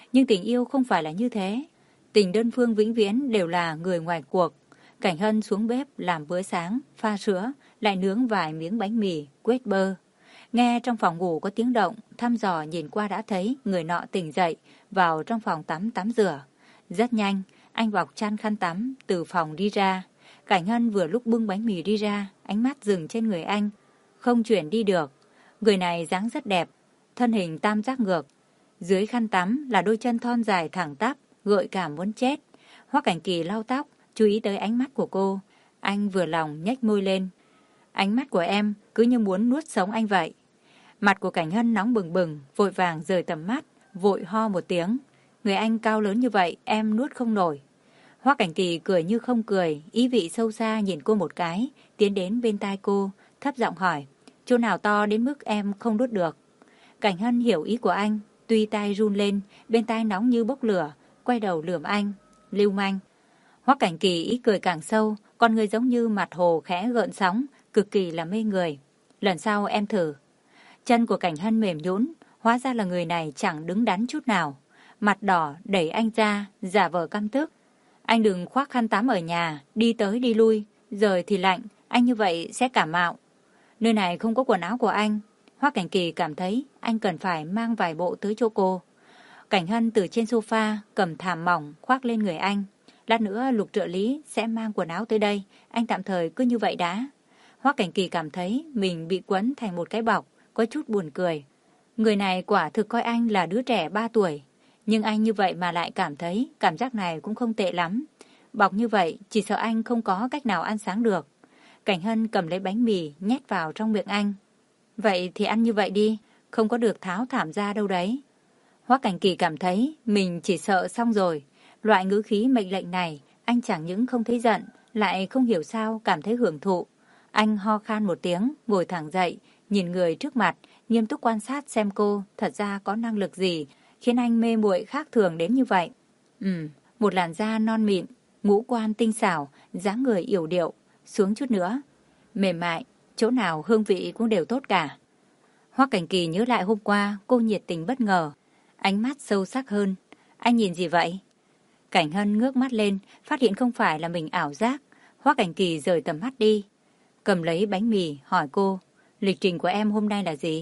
Nhưng tình yêu không phải là như thế. Tình đơn phương vĩnh viễn đều là người ngoài cuộc. Cảnh Hân xuống bếp làm bữa sáng, pha sữa, lại nướng vài miếng bánh mì, quết bơ. Nghe trong phòng ngủ có tiếng động, thăm dò nhìn qua đã thấy người nọ tỉnh dậy, vào trong phòng tắm tắm rửa. Rất nhanh, anh bọc chăn khăn tắm, từ phòng đi ra. Cảnh Hân vừa lúc bưng bánh mì đi ra, ánh mắt dừng trên người anh, không chuyển đi được. Người này dáng rất đẹp, thân hình tam giác ngược. Dưới khăn tắm là đôi chân thon dài thẳng tắp, gợi cảm muốn chết. Hoắc Cảnh Kỳ lau tóc, chú ý tới ánh mắt của cô. Anh vừa lòng nhếch môi lên. Ánh mắt của em cứ như muốn nuốt sống anh vậy. Mặt của Cảnh Hân nóng bừng bừng, vội vàng rời tầm mắt, vội ho một tiếng. Người anh cao lớn như vậy, em nuốt không nổi. Hoắc Cảnh Kỳ cười như không cười, ý vị sâu xa nhìn cô một cái, tiến đến bên tai cô, thấp giọng hỏi, chỗ nào to đến mức em không nuốt được? Cảnh Hân hiểu ý của anh, tuy tai run lên, bên tai nóng như bốc lửa, quay đầu lườm anh, lưu manh. Hoắc Cảnh Kỳ ý cười càng sâu, con người giống như mặt hồ khẽ gợn sóng, cực kỳ là mê người. Lần sau em thử. Chân của Cảnh Hân mềm nhũn, hóa ra là người này chẳng đứng đắn chút nào. Mặt đỏ đẩy anh ra, giả vờ căm tức. Anh đừng khoác khăn tắm ở nhà, đi tới đi lui, giờ thì lạnh, anh như vậy sẽ cảm mạo. Nơi này không có quần áo của anh. Hoắc Cảnh Kỳ cảm thấy anh cần phải mang vài bộ tới cho cô. Cảnh Hân từ trên sofa cầm thảm mỏng khoác lên người anh. Lát nữa Lục trợ lý sẽ mang quần áo tới đây, anh tạm thời cứ như vậy đã. Hoắc Cảnh Kỳ cảm thấy mình bị quấn thành một cái bọc, có chút buồn cười. Người này quả thực coi anh là đứa trẻ ba tuổi, nhưng anh như vậy mà lại cảm thấy cảm giác này cũng không tệ lắm. Bọc như vậy chỉ sợ anh không có cách nào ăn sáng được. Cảnh Hân cầm lấy bánh mì nhét vào trong miệng anh. Vậy thì ăn như vậy đi, không có được tháo thảm ra đâu đấy. Hoắc Cảnh Kỳ cảm thấy mình chỉ sợ xong rồi. Loại ngữ khí mệnh lệnh này anh chẳng những không thấy giận, lại không hiểu sao cảm thấy hưởng thụ. Anh ho khan một tiếng, ngồi thẳng dậy, nhìn người trước mặt, nghiêm túc quan sát xem cô thật ra có năng lực gì khiến anh mê muội khác thường đến như vậy. Ừ, một làn da non mịn, ngũ quan tinh xảo, dáng người yểu điệu, xuống chút nữa, mềm mại, chỗ nào hương vị cũng đều tốt cả. Hoắc Cảnh Kỳ nhớ lại hôm qua cô nhiệt tình bất ngờ, ánh mắt sâu sắc hơn. Anh nhìn gì vậy? Cảnh Hân ngước mắt lên, phát hiện không phải là mình ảo giác. Hoắc Cảnh Kỳ rời tầm mắt đi, cầm lấy bánh mì hỏi cô, lịch trình của em hôm nay là gì?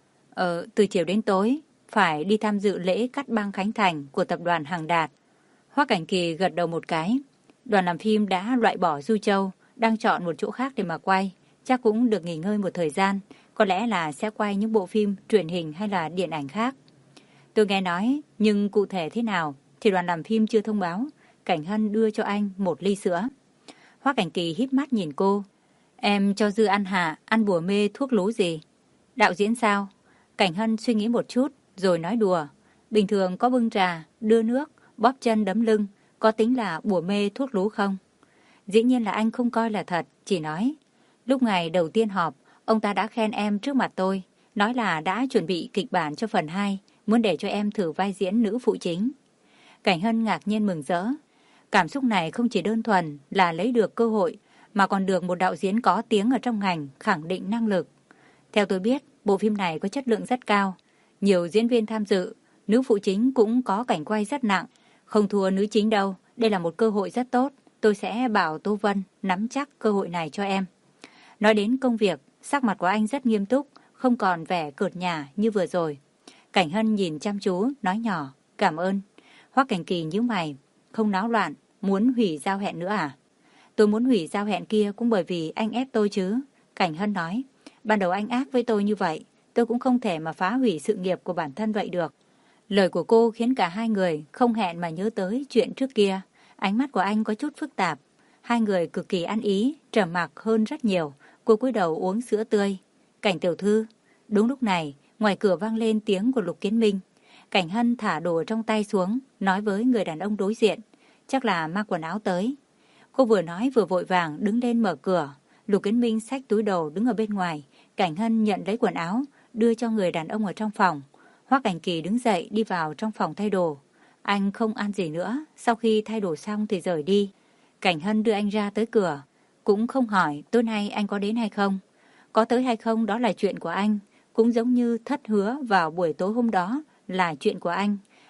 Ờ, từ chiều đến tối, phải đi tham dự lễ cắt băng khánh thành của tập đoàn Hằng Đạt. Hoắc Cảnh Kỳ gật đầu một cái. Đoàn làm phim đã loại bỏ Du Châu, đang chọn một chỗ khác để mà quay, chắc cũng được nghỉ ngơi một thời gian, có lẽ là sẽ quay những bộ phim truyền hình hay là điện ảnh khác. Tôi nghe nói, nhưng cụ thể thế nào thì đoàn làm phim chưa thông báo. Cảnh Hân đưa cho anh một ly sữa. Hoắc Cảnh Kỳ híp mắt nhìn cô. Em cho Dư An Hà ăn bùa mê thuốc lú gì? Đạo diễn sao? Cảnh Hân suy nghĩ một chút, rồi nói đùa. Bình thường có bưng trà, đưa nước, bóp chân đấm lưng, có tính là bùa mê thuốc lú không? Dĩ nhiên là anh không coi là thật, chỉ nói. Lúc ngày đầu tiên họp, ông ta đã khen em trước mặt tôi, nói là đã chuẩn bị kịch bản cho phần hai, muốn để cho em thử vai diễn nữ phụ chính. Cảnh Hân ngạc nhiên mừng rỡ. Cảm xúc này không chỉ đơn thuần là lấy được cơ hội, mà còn được một đạo diễn có tiếng ở trong ngành khẳng định năng lực. Theo tôi biết, bộ phim này có chất lượng rất cao. Nhiều diễn viên tham dự, nữ phụ chính cũng có cảnh quay rất nặng. Không thua nữ chính đâu, đây là một cơ hội rất tốt. Tôi sẽ bảo Tô Vân nắm chắc cơ hội này cho em. Nói đến công việc, sắc mặt của anh rất nghiêm túc, không còn vẻ cợt nhả như vừa rồi. Cảnh Hân nhìn chăm chú, nói nhỏ, cảm ơn. Hoắc Cảnh Kỳ nhíu mày, không náo loạn, muốn hủy giao hẹn nữa à? Tôi muốn hủy giao hẹn kia cũng bởi vì anh ép tôi chứ. Cảnh Hân nói, ban đầu anh ác với tôi như vậy, tôi cũng không thể mà phá hủy sự nghiệp của bản thân vậy được. Lời của cô khiến cả hai người không hẹn mà nhớ tới chuyện trước kia. Ánh mắt của anh có chút phức tạp. Hai người cực kỳ ăn ý, trầm mặc hơn rất nhiều. Cô cúi đầu uống sữa tươi. Cảnh tiểu thư. Đúng lúc này, ngoài cửa vang lên tiếng của Lục Kiến Minh. Cảnh Hân thả đồ trong tay xuống, nói với người đàn ông đối diện. Chắc là mang quần áo tới. Cô vừa nói vừa vội vàng đứng lên mở cửa. Lục Kiến Minh xách túi đồ đứng ở bên ngoài. Cảnh Hân nhận lấy quần áo, đưa cho người đàn ông ở trong phòng. Hoắc Cảnh Kỳ đứng dậy đi vào trong phòng thay đồ. Anh không ăn gì nữa, sau khi thay đồ xong thì rời đi. Cảnh Hân đưa anh ra tới cửa, cũng không hỏi tối nay anh có đến hay không. Có tới hay không đó là chuyện của anh, cũng giống như thất hứa vào buổi tối hôm đó là chuyện của anh.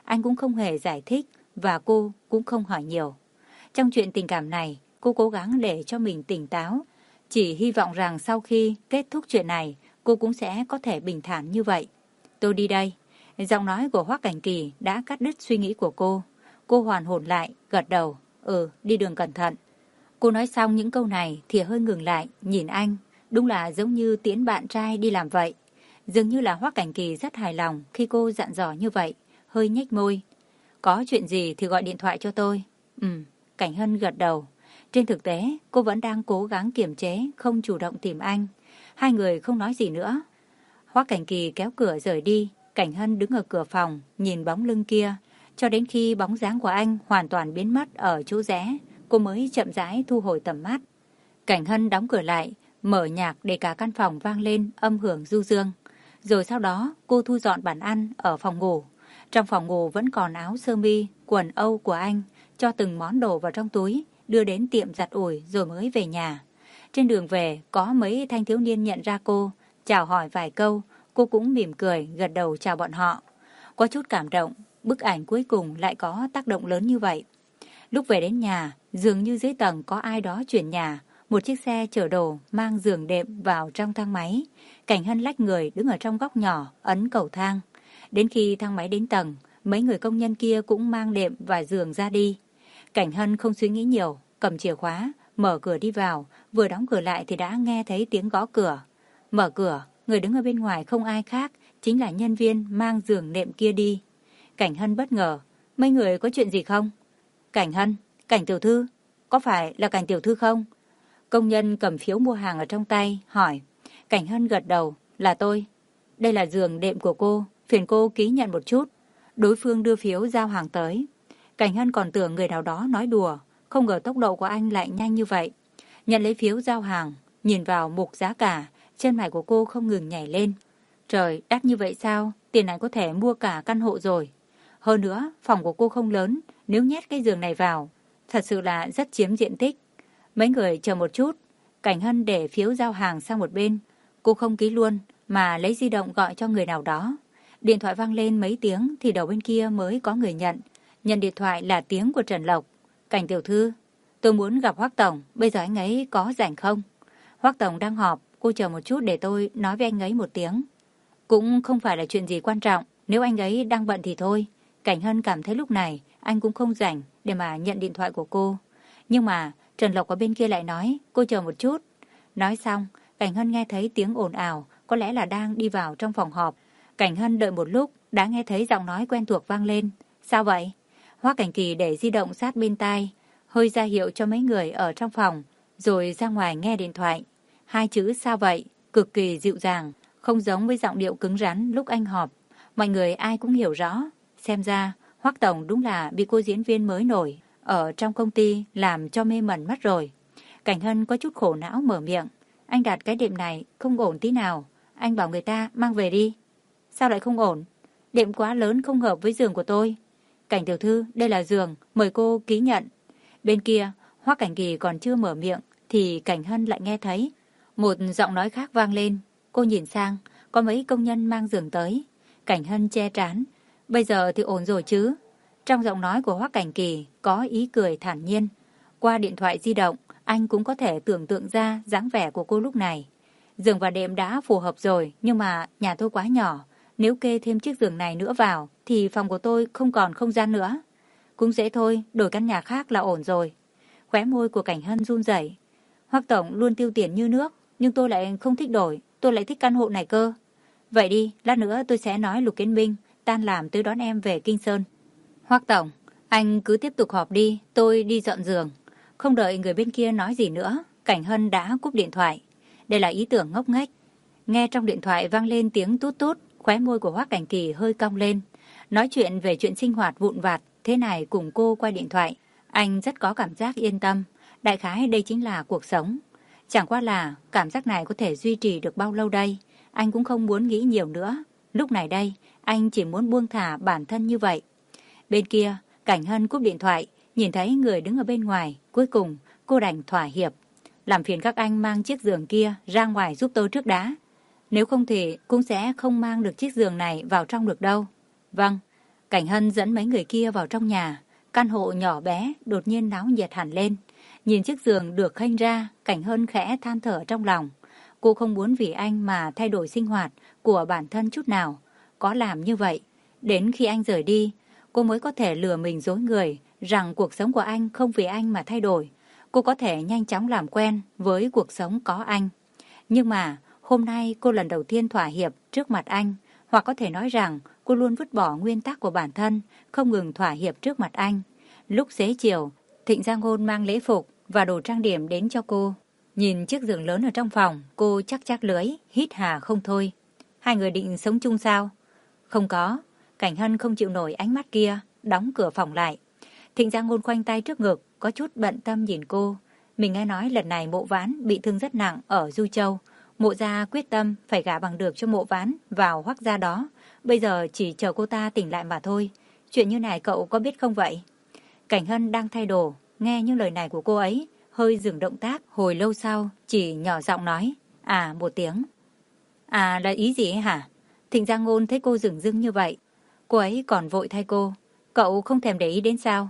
Anh cũng không hề giải thích và cô cũng không hỏi nhiều. Trong chuyện tình cảm này, cô cố gắng để cho mình tỉnh táo. Chỉ hy vọng rằng sau khi kết thúc chuyện này, cô cũng sẽ có thể bình thản như vậy. Tôi đi đây. Giọng nói của Hoắc Cảnh Kỳ đã cắt đứt suy nghĩ của cô. Cô hoàn hồn lại, gật đầu. Ừ, đi đường cẩn thận. Cô nói xong những câu này thì hơi ngừng lại, nhìn anh. Đúng là giống như tiễn bạn trai đi làm vậy. Dường như là Hoắc Cảnh Kỳ rất hài lòng khi cô dặn dò như vậy, hơi nhếch môi. Có chuyện gì thì gọi điện thoại cho tôi. Ừ, Cảnh Hân gật đầu. Trên thực tế, cô vẫn đang cố gắng kiềm chế, không chủ động tìm anh. Hai người không nói gì nữa. Hoắc Cảnh Kỳ kéo cửa rời đi. Cảnh Hân đứng ở cửa phòng, nhìn bóng lưng kia. Cho đến khi bóng dáng của anh hoàn toàn biến mất ở chỗ rẽ, cô mới chậm rãi thu hồi tầm mắt. Cảnh Hân đóng cửa lại, mở nhạc để cả căn phòng vang lên âm hưởng du dương. Rồi sau đó cô thu dọn bàn ăn ở phòng ngủ. Trong phòng ngủ vẫn còn áo sơ mi, quần âu của anh, cho từng món đồ vào trong túi, đưa đến tiệm giặt ủi rồi mới về nhà. Trên đường về, có mấy thanh thiếu niên nhận ra cô, chào hỏi vài câu, cô cũng mỉm cười, gật đầu chào bọn họ. Có chút cảm động, bức ảnh cuối cùng lại có tác động lớn như vậy. Lúc về đến nhà, dường như dưới tầng có ai đó chuyển nhà, một chiếc xe chở đồ mang giường đệm vào trong thang máy. Cảnh Hân lách người đứng ở trong góc nhỏ, ấn cầu thang. Đến khi thang máy đến tầng, mấy người công nhân kia cũng mang đệm và giường ra đi. Cảnh Hân không suy nghĩ nhiều, cầm chìa khóa, mở cửa đi vào, vừa đóng cửa lại thì đã nghe thấy tiếng gõ cửa. Mở cửa, người đứng ở bên ngoài không ai khác, chính là nhân viên mang giường nệm kia đi. Cảnh Hân bất ngờ, mấy người có chuyện gì không? Cảnh Hân, Cảnh tiểu thư, có phải là Cảnh tiểu thư không? Công nhân cầm phiếu mua hàng ở trong tay, hỏi. Cảnh Hân gật đầu, là tôi. Đây là giường đệm của cô, phiền cô ký nhận một chút. Đối phương đưa phiếu giao hàng tới. Cảnh Hân còn tưởng người nào đó nói đùa, không ngờ tốc độ của anh lại nhanh như vậy. Nhận lấy phiếu giao hàng, nhìn vào mục giá cả, chân mày của cô không ngừng nhảy lên. Trời, đắt như vậy sao? Tiền này có thể mua cả căn hộ rồi. Hơn nữa, phòng của cô không lớn, nếu nhét cái giường này vào, thật sự là rất chiếm diện tích. Mấy người chờ một chút, Cảnh Hân để phiếu giao hàng sang một bên. Cô không ký luôn, mà lấy di động gọi cho người nào đó. Điện thoại vang lên mấy tiếng thì đầu bên kia mới có người nhận. Nhận điện thoại là tiếng của Trần Lộc. Cảnh tiểu thư, tôi muốn gặp Hoắc Tổng, bây giờ anh ấy có rảnh không? Hoắc Tổng đang họp, cô chờ một chút để tôi nói với anh ấy một tiếng. Cũng không phải là chuyện gì quan trọng, nếu anh ấy đang bận thì thôi. Cảnh Hân cảm thấy lúc này anh cũng không rảnh để mà nhận điện thoại của cô. Nhưng mà Trần Lộc ở bên kia lại nói, cô chờ một chút. Nói xong, Cảnh Hân nghe thấy tiếng ồn ào, có lẽ là đang đi vào trong phòng họp. Cảnh Hân đợi một lúc, đã nghe thấy giọng nói quen thuộc vang lên. Sao vậy? Hoắc Cảnh Kỳ để di động sát bên tai, hơi ra hiệu cho mấy người ở trong phòng, rồi ra ngoài nghe điện thoại. Hai chữ sao vậy? Cực kỳ dịu dàng, không giống với giọng điệu cứng rắn lúc anh họp. Mọi người ai cũng hiểu rõ. Xem ra, Hoắc Tổng đúng là bị cô diễn viên mới nổi ở trong công ty làm cho mê mẩn mất rồi. Cảnh Hân có chút khổ não mở miệng. Anh đặt cái đệm này không ổn tí nào. Anh bảo người ta mang về đi. Sao lại không ổn? Đệm quá lớn không hợp với giường của tôi. Cảnh tiểu thư, đây là giường, mời cô ký nhận. Bên kia, Hoắc Cảnh Kỳ còn chưa mở miệng thì Cảnh Hân lại nghe thấy một giọng nói khác vang lên. Cô nhìn sang, có mấy công nhân mang giường tới. Cảnh Hân che trán. Bây giờ thì ổn rồi chứ? Trong giọng nói của Hoắc Cảnh Kỳ có ý cười thản nhiên. Qua điện thoại di động, anh cũng có thể tưởng tượng ra dáng vẻ của cô lúc này. Giường và đệm đã phù hợp rồi, nhưng mà nhà tôi quá nhỏ. Nếu kê thêm chiếc giường này nữa vào, thì phòng của tôi không còn không gian nữa. Cũng dễ thôi, đổi căn nhà khác là ổn rồi. Khóe môi của Cảnh Hân run rẩy. Hoắc Tổng luôn tiêu tiền như nước, nhưng tôi lại không thích đổi, tôi lại thích căn hộ này cơ. Vậy đi, lát nữa tôi sẽ nói Lục Kiến Minh tan làm tới đón em về Kinh Sơn. Hoắc Tổng, anh cứ tiếp tục họp đi, tôi đi dọn giường. Không đợi người bên kia nói gì nữa, Cảnh Hân đã cúp điện thoại. Đây là ý tưởng ngốc nghếch. Nghe trong điện thoại vang lên tiếng tút tút, khóe môi của Hoắc Cảnh Kỳ hơi cong lên. Nói chuyện về chuyện sinh hoạt vụn vặt thế này cùng cô qua điện thoại, anh rất có cảm giác yên tâm. Đại khái đây chính là cuộc sống. Chẳng qua là cảm giác này có thể duy trì được bao lâu đây, anh cũng không muốn nghĩ nhiều nữa. Lúc này đây, anh chỉ muốn buông thả bản thân như vậy. Bên kia, Cảnh Hân cúp điện thoại, nhìn thấy người đứng ở bên ngoài, cuối cùng cô đành thỏa hiệp. Làm phiền các anh mang chiếc giường kia ra ngoài giúp tôi trước đã. Nếu không thì cũng sẽ không mang được chiếc giường này vào trong được đâu. Vâng, Cảnh Hân dẫn mấy người kia vào trong nhà. Căn hộ nhỏ bé đột nhiên náo nhiệt hẳn lên. Nhìn chiếc giường được khênh ra, Cảnh Hân khẽ than thở trong lòng. Cô không muốn vì anh mà thay đổi sinh hoạt của bản thân chút nào. Có làm như vậy, đến khi anh rời đi, cô mới có thể lừa mình dối người rằng cuộc sống của anh không vì anh mà thay đổi. Cô có thể nhanh chóng làm quen với cuộc sống có anh. Nhưng mà hôm nay cô lần đầu tiên thỏa hiệp trước mặt anh, hoặc có thể nói rằng cô luôn vứt bỏ nguyên tắc của bản thân, không ngừng thỏa hiệp trước mặt anh. Lúc xế chiều, Thịnh Giang Ngôn mang lễ phục và đồ trang điểm đến cho cô. Nhìn chiếc giường lớn ở trong phòng, cô chắc chắc lưỡi, hít hà không thôi. Hai người định sống chung sao? Không có. Cảnh Hân không chịu nổi ánh mắt kia, đóng cửa phòng lại. Thịnh Giang Ngôn khoanh tay trước ngực, có chút bận tâm nhìn cô. Mình nghe nói lần này Mộ Ván bị thương rất nặng ở Du Châu. Mộ gia quyết tâm phải gả bằng được cho Mộ Ván vào Hoắc gia đó. Bây giờ chỉ chờ cô ta tỉnh lại mà thôi. Chuyện như này cậu có biết không vậy? Cảnh Hân đang thay đồ, nghe những lời này của cô ấy, hơi dừng động tác, hồi lâu sau, chỉ nhỏ giọng nói, à một tiếng. À là ý gì ấy hả? Thịnh Giang Ngôn thấy cô dửng dưng như vậy. Cô ấy còn vội thay cô, cậu không thèm để ý đến sao?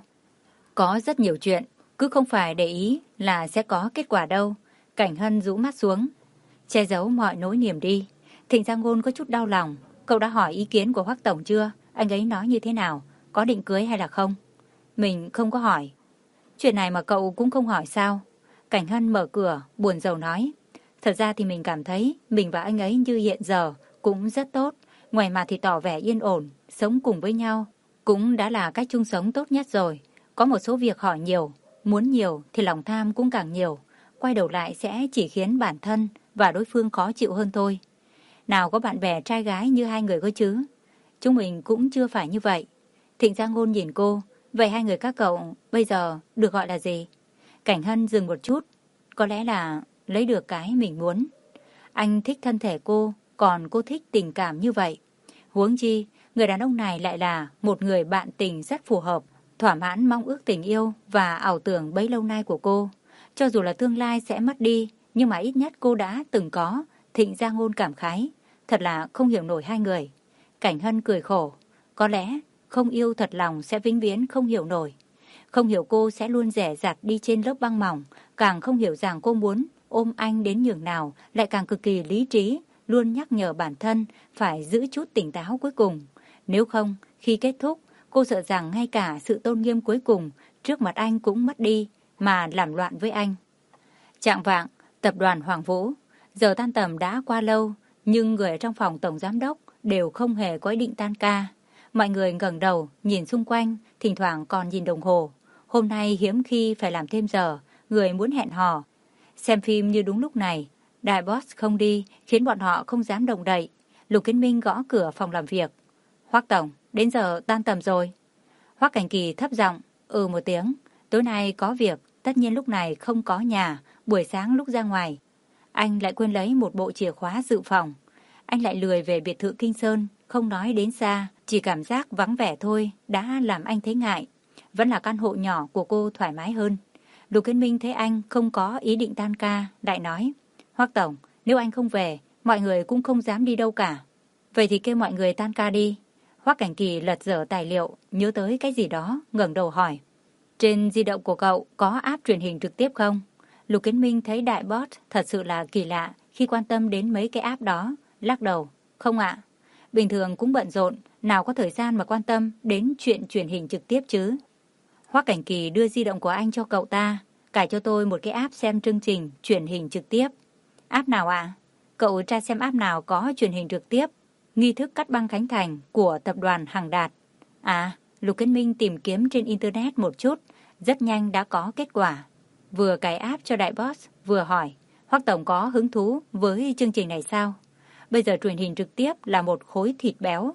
Có rất nhiều chuyện, cứ không phải để ý là sẽ có kết quả đâu. Cảnh Hân rũ mắt xuống, che giấu mọi nỗi niềm đi. Thịnh Giang Ngôn có chút đau lòng. Cậu đã hỏi ý kiến của Hoắc Tổng chưa? Anh ấy nói như thế nào? Có định cưới hay là không? Mình không có hỏi. Chuyện này mà cậu cũng không hỏi sao? Cảnh Hân mở cửa, buồn rầu nói. Thật ra thì mình cảm thấy mình và anh ấy như hiện giờ cũng rất tốt. Ngoài mặt thì tỏ vẻ yên ổn, sống cùng với nhau cũng đã là cách chung sống tốt nhất rồi. Có một số việc hỏi nhiều, muốn nhiều thì lòng tham cũng càng nhiều. Quay đầu lại sẽ chỉ khiến bản thân và đối phương khó chịu hơn thôi. Nào có bạn bè trai gái như hai người cơ chứ? Chúng mình cũng chưa phải như vậy. Thịnh Giang Ngôn nhìn cô. Vậy hai người các cậu bây giờ được gọi là gì? Cảnh Hân dừng một chút. Có lẽ là lấy được cái mình muốn. Anh thích thân thể cô, còn cô thích tình cảm như vậy. Huống chi, người đàn ông này lại là một người bạn tình rất phù hợp, thỏa mãn mong ước tình yêu và ảo tưởng bấy lâu nay của cô. Cho dù là tương lai sẽ mất đi, nhưng mà ít nhất cô đã từng có. Thịnh Giang Ngôn cảm khái. Thật là không hiểu nổi hai người. Cảnh Hân cười khổ. Có lẽ không yêu thật lòng sẽ vĩnh viễn không hiểu nổi. Không hiểu cô sẽ luôn rẻ rặt đi trên lớp băng mỏng. Càng không hiểu rằng cô muốn ôm anh đến nhường nào, lại càng cực kỳ lý trí, luôn nhắc nhở bản thân phải giữ chút tỉnh táo cuối cùng. Nếu không, khi kết thúc, cô sợ rằng ngay cả sự tôn nghiêm cuối cùng trước mặt anh cũng mất đi, mà làm loạn với anh. Chạng vạng, tập đoàn Hoàng Vũ. Giờ tan tầm đã qua lâu, nhưng người ở trong phòng tổng giám đốc đều không hề có ý định tan ca. Mọi người ngẩng đầu, nhìn xung quanh, thỉnh thoảng còn nhìn đồng hồ. Hôm nay hiếm khi phải làm thêm giờ, người muốn hẹn hò. Xem phim như đúng lúc này, đại boss không đi, khiến bọn họ không dám động đậy. Lục Kiến Minh gõ cửa phòng làm việc. Hoắc Tổng, đến giờ tan tầm rồi. Hoắc Cảnh Kỳ thấp giọng, ừ một tiếng. Tối nay có việc, tất nhiên lúc này không có nhà, buổi sáng lúc ra ngoài. Anh lại quên lấy một bộ chìa khóa dự phòng. Anh lại lười về biệt thự Kinh Sơn, không nói đến xa, chỉ cảm giác vắng vẻ thôi đã làm anh thấy ngại. Vẫn là căn hộ nhỏ của cô thoải mái hơn. Lục Kiến Minh thấy anh không có ý định tan ca, lại nói, Hoắc Tổng, nếu anh không về, mọi người cũng không dám đi đâu cả. Vậy thì kêu mọi người tan ca đi. Hoắc Cảnh Kỳ lật dở tài liệu, nhớ tới cái gì đó, ngẩng đầu hỏi. Trên di động của cậu có app truyền hình trực tiếp không? Lục Kiến Minh thấy đại boss thật sự là kỳ lạ khi quan tâm đến mấy cái app đó, lắc đầu. Không ạ, bình thường cũng bận rộn, nào có thời gian mà quan tâm đến chuyện truyền hình trực tiếp chứ. Hoắc Cảnh Kỳ đưa di động của anh cho cậu ta, cài cho tôi một cái app xem chương trình truyền hình trực tiếp. App nào ạ? Cậu tra xem app nào có truyền hình trực tiếp nghi thức cắt băng khánh thành của tập đoàn Hằng Đạt. À, Lục Kiến Minh tìm kiếm trên internet một chút, rất nhanh đã có kết quả. Vừa cài app cho đại boss, vừa hỏi, Hoắc Tổng có hứng thú với chương trình này sao? Bây giờ truyền hình trực tiếp là một khối thịt béo.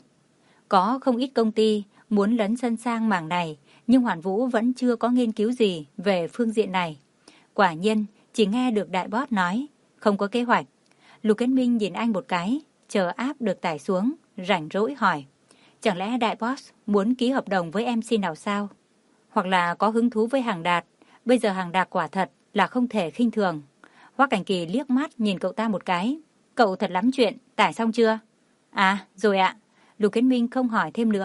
Có không ít công ty muốn lấn sân sang mảng này, nhưng Hoàn Vũ vẫn chưa có nghiên cứu gì về phương diện này. Quả nhiên, chỉ nghe được đại boss nói, không có kế hoạch. Lục Kiến Minh nhìn anh một cái, chờ app được tải xuống, rảnh rỗi hỏi. Chẳng lẽ đại boss muốn ký hợp đồng với em xê nào sao? Hoặc là có hứng thú với Hằng Đạt? Bây giờ Hằng Đạt quả thật là không thể khinh thường. Hoắc Cảnh Kỳ liếc mắt nhìn cậu ta một cái. Cậu thật lắm chuyện, tải xong chưa? À, rồi ạ. Lục Kiến Minh không hỏi thêm nữa.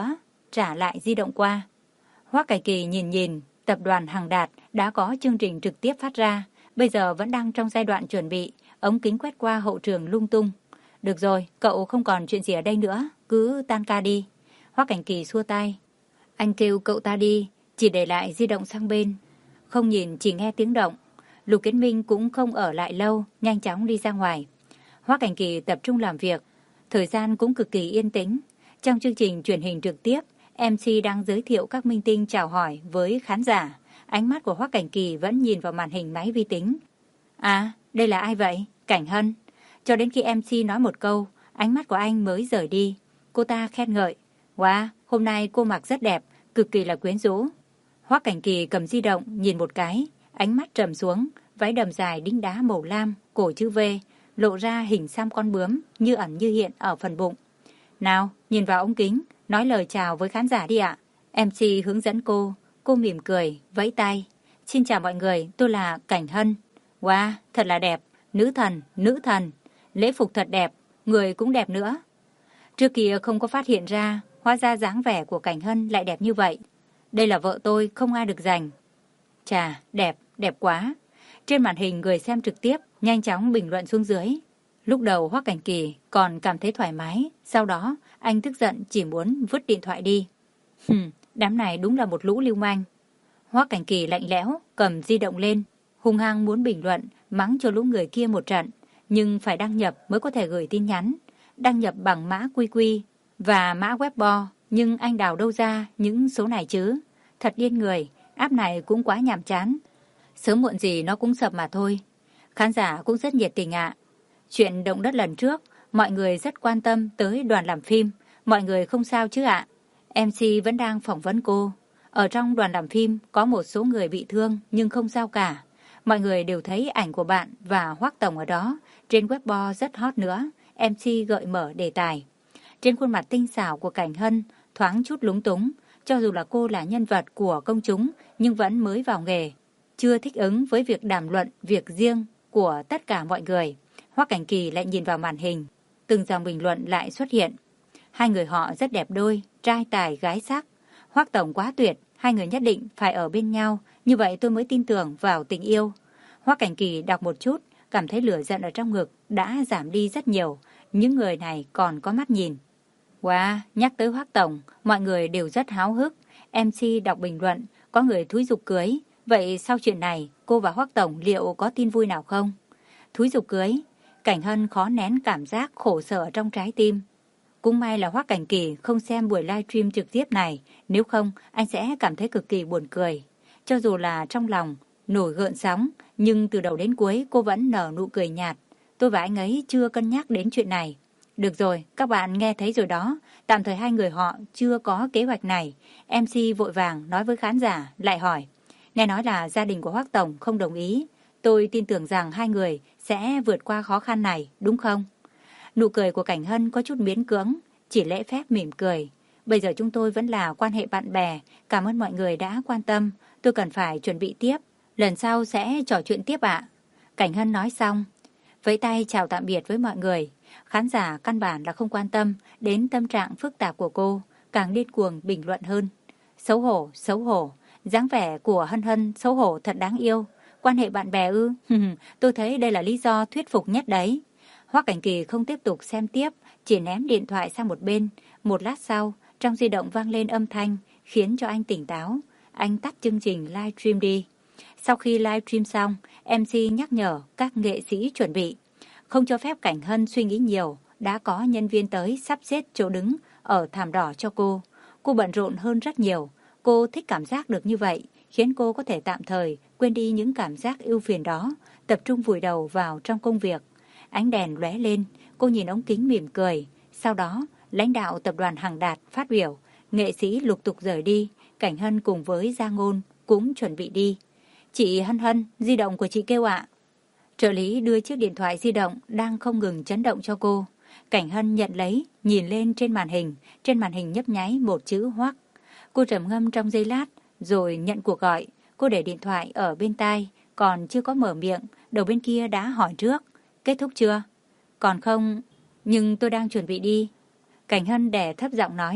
trả lại di động qua. Hoắc Cảnh Kỳ nhìn nhìn, tập đoàn Hằng Đạt đã có chương trình trực tiếp phát ra, bây giờ vẫn đang trong giai đoạn chuẩn bị, ống kính quét qua hậu trường lung tung. Được rồi, cậu không còn chuyện gì ở đây nữa, cứ tan ca đi. Hoắc Cảnh Kỳ xua tay. Anh kêu cậu ta đi, chỉ để lại di động sang bên. Không nhìn, chỉ nghe tiếng động. Lục Kiến Minh cũng không ở lại lâu, nhanh chóng đi ra ngoài. Hoắc Cảnh Kỳ tập trung làm việc, thời gian cũng cực kỳ yên tĩnh. Trong chương trình truyền hình trực tiếp, em xê đang giới thiệu các minh tinh chào hỏi với khán giả. Ánh mắt của Hoắc Cảnh Kỳ vẫn nhìn vào màn hình máy vi tính. À, đây là ai vậy? Cảnh Hân. Cho đến khi em xê nói một câu, ánh mắt của anh mới rời đi. Cô ta khen ngợi. Wow, hôm nay cô mặc rất đẹp, cực kỳ là quyến rũ. Hoắc Cảnh Kỳ cầm di động, nhìn một cái, ánh mắt trầm xuống, váy đầm dài đính đá màu lam, cổ chữ V, lộ ra hình xăm con bướm, như ẩn như hiện ở phần bụng. Nào, nhìn vào ống kính, nói lời chào với khán giả đi ạ. em xê hướng dẫn cô, cô mỉm cười, vẫy tay. Xin chào mọi người, tôi là Cảnh Hân. Wow, thật là đẹp, nữ thần, nữ thần, lễ phục thật đẹp, người cũng đẹp nữa. Trước kia không có phát hiện ra, hóa ra dáng vẻ của Cảnh Hân lại đẹp như vậy. Đây là vợ tôi, không ai được giành. Chà, đẹp, đẹp quá. Trên màn hình người xem trực tiếp, nhanh chóng bình luận xuống dưới. Lúc đầu Hoắc Cảnh Kỳ còn cảm thấy thoải mái, sau đó anh tức giận chỉ muốn vứt điện thoại đi. Hừm, đám này đúng là một lũ lưu manh. Hoắc Cảnh Kỳ lạnh lẽo, cầm di động lên, hung hăng muốn bình luận, mắng cho lũ người kia một trận, nhưng phải đăng nhập mới có thể gửi tin nhắn. Đăng nhập bằng mã quy quy và mã Weibo, nhưng anh đào đâu ra những số này chứ? Thật điên người, app này cũng quá nhàm chán. Sớm muộn gì nó cũng sập mà thôi. Khán giả cũng rất nhiệt tình ạ. Chuyện động đất lần trước, mọi người rất quan tâm tới đoàn làm phim. Mọi người không sao chứ ạ? em xê vẫn đang phỏng vấn cô. Ở trong đoàn làm phim có một số người bị thương nhưng không sao cả. Mọi người đều thấy ảnh của bạn và Hoắc Tổng ở đó. Trên Weibo rất hot nữa. em xê gợi mở đề tài. Trên khuôn mặt tinh xảo của Cảnh Hân thoáng chút lúng túng. Cho dù là cô là nhân vật của công chúng nhưng vẫn mới vào nghề, chưa thích ứng với việc đàm luận việc riêng của tất cả mọi người. Hoắc Cảnh Kỳ lại nhìn vào màn hình, từng dòng bình luận lại xuất hiện. Hai người họ rất đẹp đôi, trai tài gái sắc. Hoắc Tổng quá tuyệt, hai người nhất định phải ở bên nhau, như vậy tôi mới tin tưởng vào tình yêu. Hoắc Cảnh Kỳ đọc một chút, cảm thấy lửa giận ở trong ngực đã giảm đi rất nhiều. Những người này còn có mắt nhìn. Wow, nhắc tới Hoắc Tổng, mọi người đều rất háo hức. em xê đọc bình luận, có người thúi giục cưới. Vậy sau chuyện này, cô và Hoắc Tổng liệu có tin vui nào không? Thúi giục cưới, Cảnh Hân khó nén cảm giác khổ sở trong trái tim. Cũng may là Hoắc Cảnh Kỳ không xem buổi livestream trực tiếp này, nếu không anh sẽ cảm thấy cực kỳ buồn cười. Cho dù là trong lòng nổi gợn sóng, nhưng từ đầu đến cuối cô vẫn nở nụ cười nhạt. Tôi và anh ấy chưa cân nhắc đến chuyện này. Được rồi, các bạn nghe thấy rồi đó, tạm thời hai người họ chưa có kế hoạch này. em xê vội vàng nói với khán giả, lại hỏi. Nghe nói là gia đình của Hoắc Tổng không đồng ý. Tôi tin tưởng rằng hai người sẽ vượt qua khó khăn này, đúng không? Nụ cười của Cảnh Hân có chút miễn cưỡng, chỉ lễ phép mỉm cười. Bây giờ chúng tôi vẫn là quan hệ bạn bè, cảm ơn mọi người đã quan tâm. Tôi cần phải chuẩn bị tiếp, lần sau sẽ trò chuyện tiếp ạ. Cảnh Hân nói xong, vẫy tay chào tạm biệt với mọi người. Khán giả căn bản là không quan tâm đến tâm trạng phức tạp của cô, càng điên cuồng bình luận hơn. Xấu hổ, xấu hổ, dáng vẻ của Hân Hân xấu hổ thật đáng yêu. Quan hệ bạn bè ư? Tôi thấy đây là lý do thuyết phục nhất đấy. Hoắc Cảnh Kỳ không tiếp tục xem tiếp, chỉ ném điện thoại sang một bên. Một lát sau, trong di động vang lên âm thanh, khiến cho anh tỉnh táo. Anh tắt chương trình livestream đi. Sau khi livestream xong, em xê nhắc nhở các nghệ sĩ chuẩn bị. Không cho phép Cảnh Hân suy nghĩ nhiều, đã có nhân viên tới sắp xếp chỗ đứng ở thảm đỏ cho cô. Cô bận rộn hơn rất nhiều. Cô thích cảm giác được như vậy, khiến cô có thể tạm thời quên đi những cảm giác ưu phiền đó, tập trung vùi đầu vào trong công việc. Ánh đèn lóe lên, cô nhìn ống kính mỉm cười. Sau đó, lãnh đạo tập đoàn Hằng Đạt phát biểu, nghệ sĩ lục tục rời đi. Cảnh Hân cùng với Gia Ngôn cũng chuẩn bị đi. Chị Hân Hân, di động của chị kêu ạ. Trợ lý đưa chiếc điện thoại di động đang không ngừng chấn động cho cô. Cảnh Hân nhận lấy, nhìn lên trên màn hình. Trên màn hình nhấp nháy một chữ Hoắc. Cô trầm ngâm trong giây lát, rồi nhận cuộc gọi. Cô để điện thoại ở bên tai, còn chưa có mở miệng, đầu bên kia đã hỏi trước. Kết thúc chưa? Còn không, nhưng tôi đang chuẩn bị đi. Cảnh Hân đè thấp giọng nói.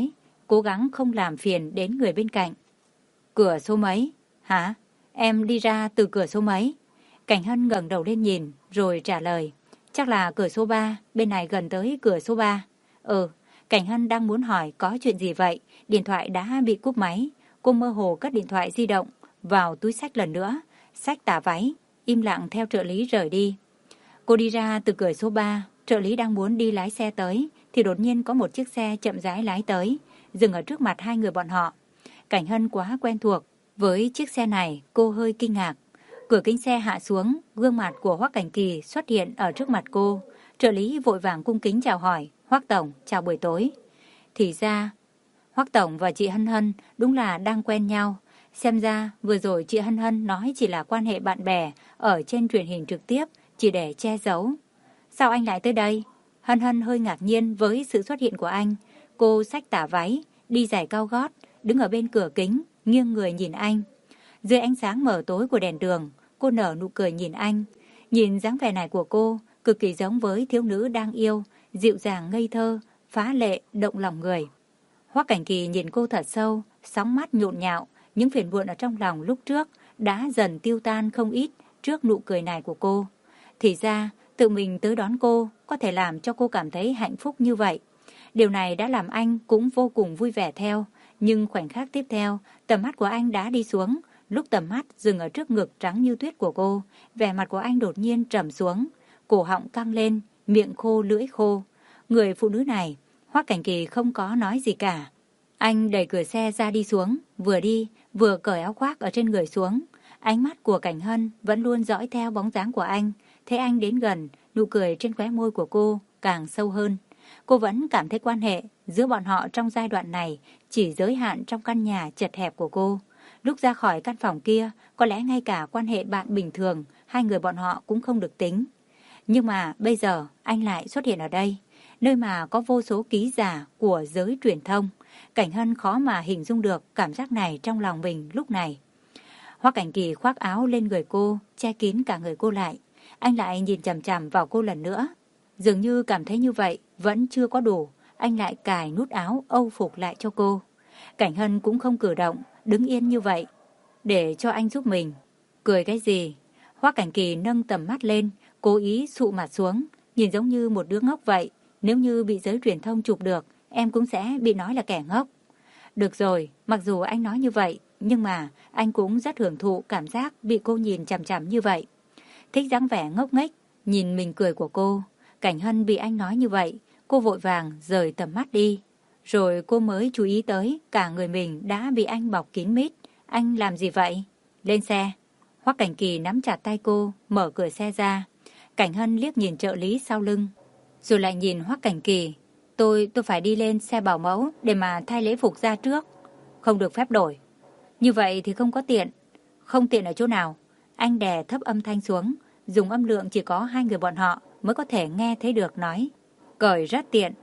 cố gắng không làm phiền đến người bên cạnh. Cửa số mấy? Hả? Em đi ra từ cửa số mấy? Cảnh Hân ngẩng đầu lên nhìn, rồi trả lời. Chắc là cửa số ba, bên này gần tới cửa số ba. Ừ, Cảnh Hân đang muốn hỏi có chuyện gì vậy, điện thoại đã bị cúp máy. Cô mơ hồ cất điện thoại di động vào túi xách lần nữa, xách tà váy, im lặng theo trợ lý rời đi. Cô đi ra từ cửa số ba, trợ lý đang muốn đi lái xe tới, thì đột nhiên có một chiếc xe chậm rãi lái tới, dừng ở trước mặt hai người bọn họ. Cảnh Hân quá quen thuộc với chiếc xe này, cô hơi kinh ngạc. Cửa kính xe hạ xuống, gương mặt của Hoắc Cảnh Kỳ xuất hiện ở trước mặt cô. Trợ lý vội vàng cung kính chào hỏi. Hoắc Tổng, chào buổi tối. Thì ra, Hoắc Tổng và chị Hân Hân đúng là đang quen nhau. Xem ra vừa rồi chị Hân Hân nói chỉ là quan hệ bạn bè ở trên truyền hình trực tiếp, chỉ để che giấu. Sao anh lại tới đây? Hân Hân hơi ngạc nhiên với sự xuất hiện của anh. Cô xách tà váy, đi giày cao gót, đứng ở bên cửa kính, nghiêng người nhìn anh. Dưới ánh sáng mờ tối của đèn đường, cô nở nụ cười nhìn anh. Nhìn dáng vẻ này của cô, cực kỳ giống với thiếu nữ đang yêu, dịu dàng ngây thơ, phá lệ, động lòng người. Hoắc Cảnh Kỳ nhìn cô thật sâu, sóng mắt nhộn nhạo, những phiền muộn ở trong lòng lúc trước đã dần tiêu tan không ít trước nụ cười này của cô. Thì ra, tự mình tới đón cô có thể làm cho cô cảm thấy hạnh phúc như vậy. Điều này đã làm anh cũng vô cùng vui vẻ theo, nhưng khoảnh khắc tiếp theo, tầm mắt của anh đã đi xuống. Lúc tầm mắt dừng ở trước ngực trắng như tuyết của cô, vẻ mặt của anh đột nhiên trầm xuống, cổ họng căng lên, miệng khô lưỡi khô. Người phụ nữ này, Hoắc Cảnh Kỳ không có nói gì cả. Anh đẩy cửa xe ra đi xuống, vừa đi, vừa cởi áo khoác ở trên người xuống. Ánh mắt của Cảnh Hân vẫn luôn dõi theo bóng dáng của anh. Thấy anh đến gần, nụ cười trên khóe môi của cô càng sâu hơn. Cô vẫn cảm thấy quan hệ giữa bọn họ trong giai đoạn này chỉ giới hạn trong căn nhà chật hẹp của cô. Lúc ra khỏi căn phòng kia, có lẽ ngay cả quan hệ bạn bình thường, hai người bọn họ cũng không được tính. Nhưng mà bây giờ, anh lại xuất hiện ở đây, nơi mà có vô số ký giả của giới truyền thông. Cảnh Hân khó mà hình dung được cảm giác này trong lòng mình lúc này. Hoắc Cảnh Kỳ khoác áo lên người cô, che kín cả người cô lại. Anh lại nhìn chằm chằm vào cô lần nữa. Dường như cảm thấy như vậy vẫn chưa có đủ, anh lại cài nút áo âu phục lại cho cô. Cảnh Hân cũng không cử động, đứng yên như vậy, để cho anh giúp mình. Cười cái gì? Hoắc Cảnh Kỳ nâng tầm mắt lên, cố ý sụ mặt xuống, nhìn giống như một đứa ngốc vậy. Nếu như bị giới truyền thông chụp được, em cũng sẽ bị nói là kẻ ngốc. Được rồi, mặc dù anh nói như vậy, nhưng mà anh cũng rất hưởng thụ cảm giác bị cô nhìn chằm chằm như vậy. Thích dáng vẻ ngốc nghếch, nhìn mình cười của cô. Cảnh Hân bị anh nói như vậy, cô vội vàng rời tầm mắt đi. Rồi cô mới chú ý tới cả người mình đã bị anh bọc kín mít. Anh làm gì vậy? Lên xe. Hoắc Cảnh Kỳ nắm chặt tay cô, mở cửa xe ra. Cảnh Hân liếc nhìn trợ lý sau lưng, rồi lại nhìn Hoắc Cảnh Kỳ. Tôi, tôi phải đi lên xe bảo mẫu để mà thay lễ phục ra trước. Không được phép đổi. Như vậy thì không có tiện. Không tiện ở chỗ nào? Anh đè thấp âm thanh xuống, dùng âm lượng chỉ có hai người bọn họ mới có thể nghe thấy được nói. Cởi rất tiện.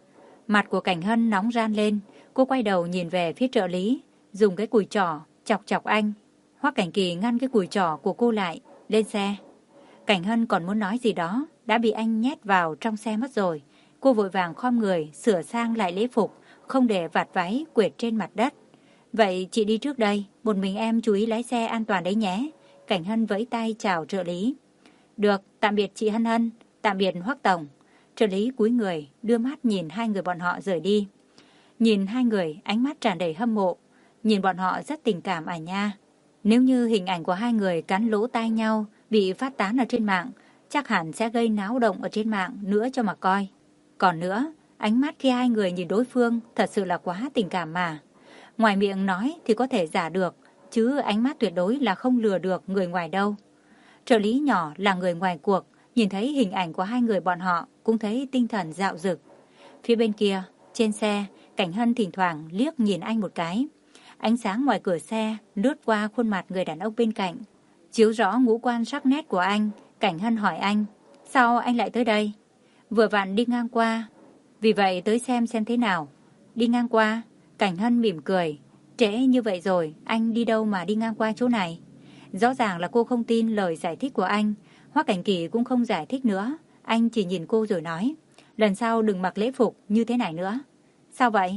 Mặt của Cảnh Hân nóng ran lên, cô quay đầu nhìn về phía trợ lý, dùng cái cùi trỏ chọc chọc anh. Hoắc Cảnh Kỳ ngăn cái cùi trỏ của cô lại, lên xe. Cảnh Hân còn muốn nói gì đó, đã bị anh nhét vào trong xe mất rồi. Cô vội vàng khom người, sửa sang lại lễ phục, không để vạt váy quệt trên mặt đất. Vậy chị đi trước đây, một mình em chú ý lái xe an toàn đấy nhé. Cảnh Hân vẫy tay chào trợ lý. Được, tạm biệt chị Hân Hân, tạm biệt Hoắc Tổng. Trợ lý cúi người, đưa mắt nhìn hai người bọn họ rời đi. Nhìn hai người, ánh mắt tràn đầy hâm mộ. Nhìn bọn họ rất tình cảm à nha. Nếu như hình ảnh của hai người cắn lỗ tai nhau bị phát tán ở trên mạng, chắc hẳn sẽ gây náo động ở trên mạng nữa cho mà coi. Còn nữa, ánh mắt khi hai người nhìn đối phương thật sự là quá tình cảm mà. Ngoài miệng nói thì có thể giả được, chứ ánh mắt tuyệt đối là không lừa được người ngoài đâu. Trợ lý nhỏ là người ngoài cuộc, nhìn thấy hình ảnh của hai người bọn họ cũng thấy tinh thần dạo dực. Phía bên kia, trên xe, Cảnh Hân thỉnh thoảng liếc nhìn anh một cái. Ánh sáng ngoài cửa xe lướt qua khuôn mặt người đàn ông bên cạnh, chiếu rõ ngũ quan sắc nét của anh. Cảnh Hân hỏi anh, sao anh lại tới đây? Vừa vặn đi ngang qua, vì vậy tới xem xem thế nào. Đi ngang qua? Cảnh Hân mỉm cười. Trễ như vậy rồi, anh đi đâu mà đi ngang qua chỗ này? Rõ ràng là cô không tin lời giải thích của anh. Hoắc Cảnh Kỳ cũng không giải thích nữa. Anh chỉ nhìn cô rồi nói, lần sau đừng mặc lễ phục như thế này nữa. Sao vậy?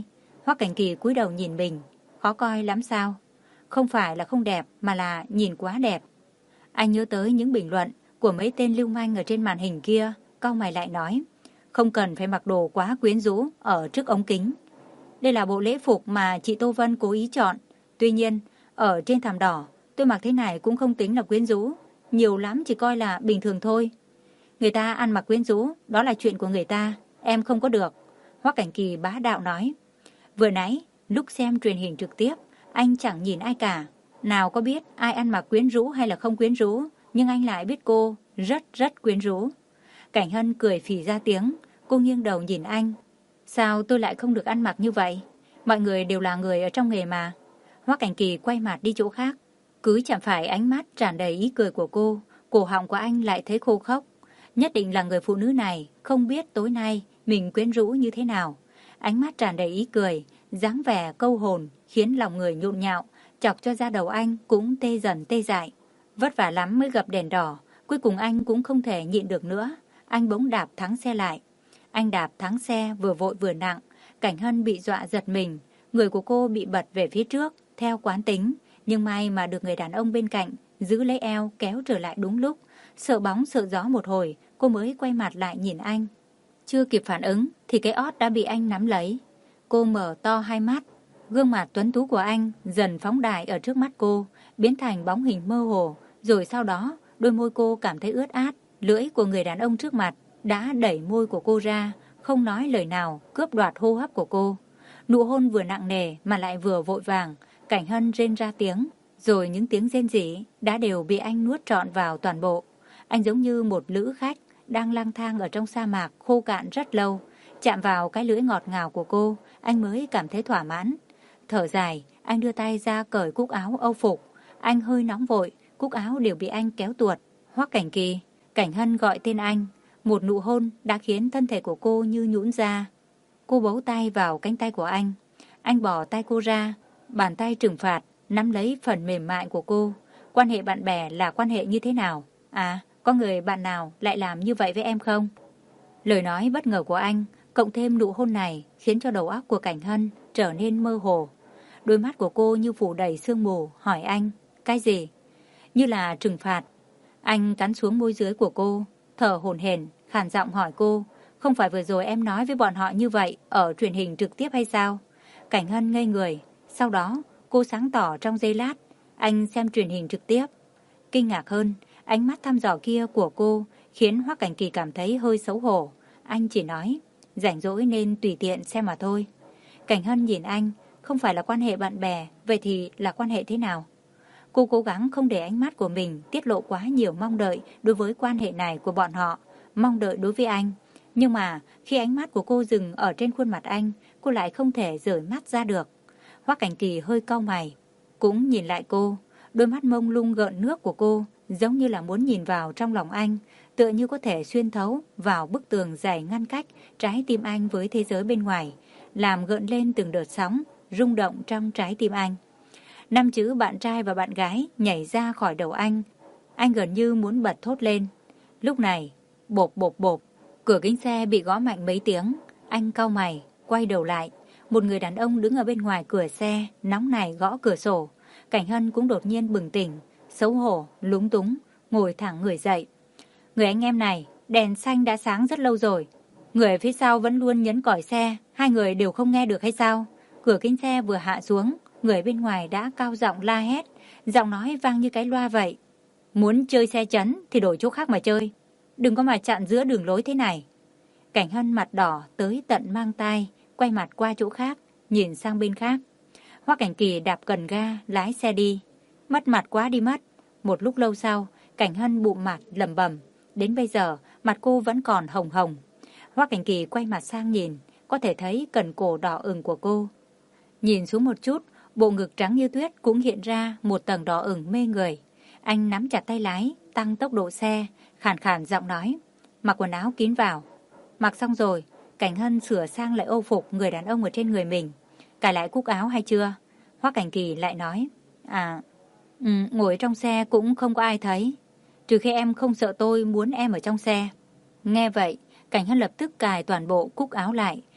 Hoắc Cảnh Kỳ cúi đầu nhìn mình, khó coi lắm sao? Không phải là không đẹp mà là nhìn quá đẹp. Anh nhớ tới những bình luận của mấy tên lưu manh ở trên màn hình kia, cau mày lại nói, không cần phải mặc đồ quá quyến rũ ở trước ống kính. Đây là bộ lễ phục mà chị Tô Vân cố ý chọn. Tuy nhiên, ở trên thảm đỏ, tôi mặc thế này cũng không tính là quyến rũ. Nhiều lắm chỉ coi là bình thường thôi. Người ta ăn mặc quyến rũ, đó là chuyện của người ta. Em không có được. Hoắc Cảnh Kỳ bá đạo nói. Vừa nãy, lúc xem truyền hình trực tiếp, anh chẳng nhìn ai cả. Nào có biết ai ăn mặc quyến rũ hay là không quyến rũ, nhưng anh lại biết cô rất rất quyến rũ. Cảnh Hân cười phì ra tiếng, cô nghiêng đầu nhìn anh. Sao tôi lại không được ăn mặc như vậy? Mọi người đều là người ở trong nghề mà. Hoắc Cảnh Kỳ quay mặt đi chỗ khác. Cứ chạm phải ánh mắt tràn đầy ý cười của cô, cổ họng của anh lại thấy khô khốc. Nhất định là người phụ nữ này không biết tối nay mình quyến rũ như thế nào. Ánh mắt tràn đầy ý cười, dáng vẻ câu hồn khiến lòng người nhộn nhạo, chọc cho da đầu anh cũng tê dần tê dại. Vất vả lắm mới gặp đèn đỏ, cuối cùng anh cũng không thể nhịn được nữa. Anh bỗng đạp thắng xe lại. Anh đạp thắng xe vừa vội vừa nặng, Cảnh Hân bị dọa giật mình. Người của cô bị bật về phía trước, theo quán tính. Nhưng may mà được người đàn ông bên cạnh giữ lấy eo kéo trở lại đúng lúc. Sợ bóng sợ gió một hồi, cô mới quay mặt lại nhìn anh. Chưa kịp phản ứng thì cái ót đã bị anh nắm lấy. Cô mở to hai mắt. Gương mặt tuấn tú của anh dần phóng đại ở trước mắt cô, biến thành bóng hình mơ hồ. Rồi sau đó, đôi môi cô cảm thấy ướt át. Lưỡi của người đàn ông trước mặt đã đẩy môi của cô ra, không nói lời nào, cướp đoạt hô hấp của cô. Nụ hôn vừa nặng nề mà lại vừa vội vàng. Cảnh Hân rên ra tiếng, rồi những tiếng rên rỉ đã đều bị anh nuốt trọn vào toàn bộ. Anh giống như một lữ khách đang lang thang ở trong sa mạc khô cạn rất lâu. Chạm vào cái lưỡi ngọt ngào của cô, anh mới cảm thấy thỏa mãn. Thở dài, anh đưa tay ra cởi cúc áo âu phục. Anh hơi nóng vội, cúc áo đều bị anh kéo tuột. Hoắc Cảnh Kỳ, Cảnh Hân gọi tên anh. Một nụ hôn đã khiến thân thể của cô như nhũn ra. Cô bấu tay vào cánh tay của anh. Anh bỏ tay cô ra, bàn tay trừng phạt, nắm lấy phần mềm mại của cô. Quan hệ bạn bè là quan hệ như thế nào? À, có người bạn nào lại làm như vậy với em không? Lời nói bất ngờ của anh, cộng thêm nụ hôn này, khiến cho đầu óc của Cảnh Hân trở nên mơ hồ. Đôi mắt của cô như phủ đầy sương mù, hỏi anh, cái gì? Như là trừng phạt. Anh cắn xuống môi dưới của cô, thở hổn hển, khàn giọng hỏi cô, không phải vừa rồi em nói với bọn họ như vậy ở truyền hình trực tiếp hay sao? Cảnh Hân ngây người, sau đó cô sáng tỏ trong giây lát, anh xem truyền hình trực tiếp. Kinh ngạc hơn, ánh mắt thăm dò kia của cô khiến Hoắc Cảnh Kỳ cảm thấy hơi xấu hổ. Anh chỉ nói, rảnh rỗi nên tùy tiện xem mà thôi. Cảnh Hân nhìn anh, không phải là quan hệ bạn bè, vậy thì là quan hệ thế nào? Cô cố gắng không để ánh mắt của mình tiết lộ quá nhiều mong đợi đối với quan hệ này của bọn họ, mong đợi đối với anh. Nhưng mà khi ánh mắt của cô dừng ở trên khuôn mặt anh, cô lại không thể rời mắt ra được. Hoắc Cảnh Kỳ hơi cau mày, cũng nhìn lại cô. Đôi mắt mông lung gợn nước của cô giống như là muốn nhìn vào trong lòng anh, tựa như có thể xuyên thấu vào bức tường dày ngăn cách trái tim anh với thế giới bên ngoài, làm gợn lên từng đợt sóng, rung động trong trái tim anh. Năm chữ bạn trai và bạn gái nhảy ra khỏi đầu anh. Anh gần như muốn bật thốt lên. Lúc này, bộp bộp bộp, cửa kính xe bị gõ mạnh mấy tiếng. Anh cau mày, quay đầu lại. Một người đàn ông đứng ở bên ngoài cửa xe, nóng nảy gõ cửa sổ. Cảnh Hân cũng đột nhiên bừng tỉnh, xấu hổ, lúng túng, ngồi thẳng người dậy. Người anh em này, đèn xanh đã sáng rất lâu rồi. Người ở phía sau vẫn luôn nhấn còi xe, hai người đều không nghe được hay sao? Cửa kính xe vừa hạ xuống, người bên ngoài đã cao giọng la hét, giọng nói vang như cái loa vậy. Muốn chơi xe chấn thì đổi chỗ khác mà chơi, đừng có mà chặn giữa đường lối thế này. Cảnh Hân mặt đỏ tới tận mang tai, quay mặt qua chỗ khác, nhìn sang bên khác. Hoắc Cảnh Kỳ đạp cần ga, lái xe đi. Mất mặt quá đi mất. Một lúc lâu sau, Cảnh Hân bụm mặt lẩm bẩm. Đến bây giờ, mặt cô vẫn còn hồng hồng. Hoắc Cảnh Kỳ quay mặt sang nhìn, có thể thấy cần cổ đỏ ửng của cô. Nhìn xuống một chút, bộ ngực trắng như tuyết cũng hiện ra một tầng đỏ ửng mê người. Anh nắm chặt tay lái, tăng tốc độ xe, khàn khàn giọng nói. Mặc quần áo kín vào. Mặc xong rồi, Cảnh Hân sửa sang lại âu phục người đàn ông ở trên người mình. Cài lại cúc áo hay chưa? Hoắc Cảnh Kỳ lại nói. À, ừ, ngồi trong xe cũng không có ai thấy. Trừ khi em không sợ tôi muốn em ở trong xe. Nghe vậy, Cảnh Hân lập tức cài toàn bộ cúc áo lại.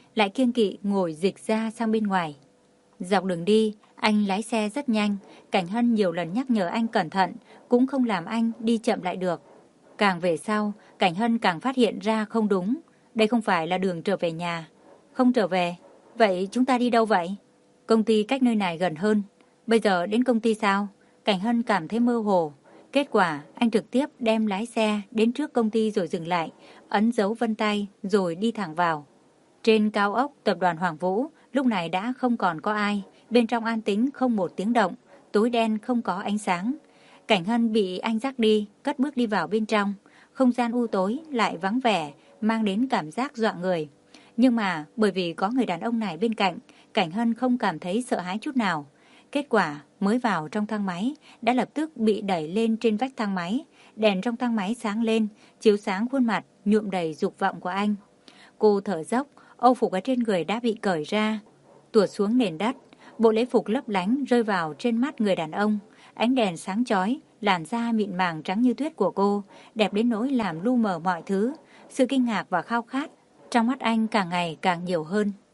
lại kiêng kỵ ngồi dịch ra sang bên ngoài. Dọc đường đi, anh lái xe rất nhanh, Cảnh Hân nhiều lần nhắc nhở anh cẩn thận, cũng không làm anh đi chậm lại được. Càng về sau, Cảnh Hân càng phát hiện ra không đúng, đây không phải là đường trở về nhà. Không trở về, vậy chúng ta đi đâu vậy? Công ty cách nơi này gần hơn, bây giờ đến công ty sao? Cảnh Hân cảm thấy mơ hồ. Kết quả, anh trực tiếp đem lái xe đến trước công ty rồi dừng lại, ấn dấu vân tay rồi đi thẳng vào. Trên cao ốc tập đoàn Hoàng Vũ, lúc này đã không còn có ai, bên trong an tĩnh không một tiếng động, tối đen không có ánh sáng. Cảnh Hân bị anh dắt đi, cất bước đi vào bên trong, không gian u tối lại vắng vẻ, mang đến cảm giác dọa người. Nhưng mà bởi vì có người đàn ông này bên cạnh, Cảnh Hân không cảm thấy sợ hãi chút nào. Kết quả mới vào trong thang máy đã lập tức bị đẩy lên trên vách thang máy, đèn trong thang máy sáng lên, chiếu sáng khuôn mặt nhuộm đầy dục vọng của anh. Cô thở dốc, âu phục ở trên người đã bị cởi ra, tuột xuống nền đất, bộ lễ phục lấp lánh rơi vào trên mắt người đàn ông, ánh đèn sáng chói, làn da mịn màng trắng như tuyết của cô, đẹp đến nỗi làm lu mờ mọi thứ, sự kinh ngạc và khao khát trong mắt anh càng ngày càng nhiều hơn.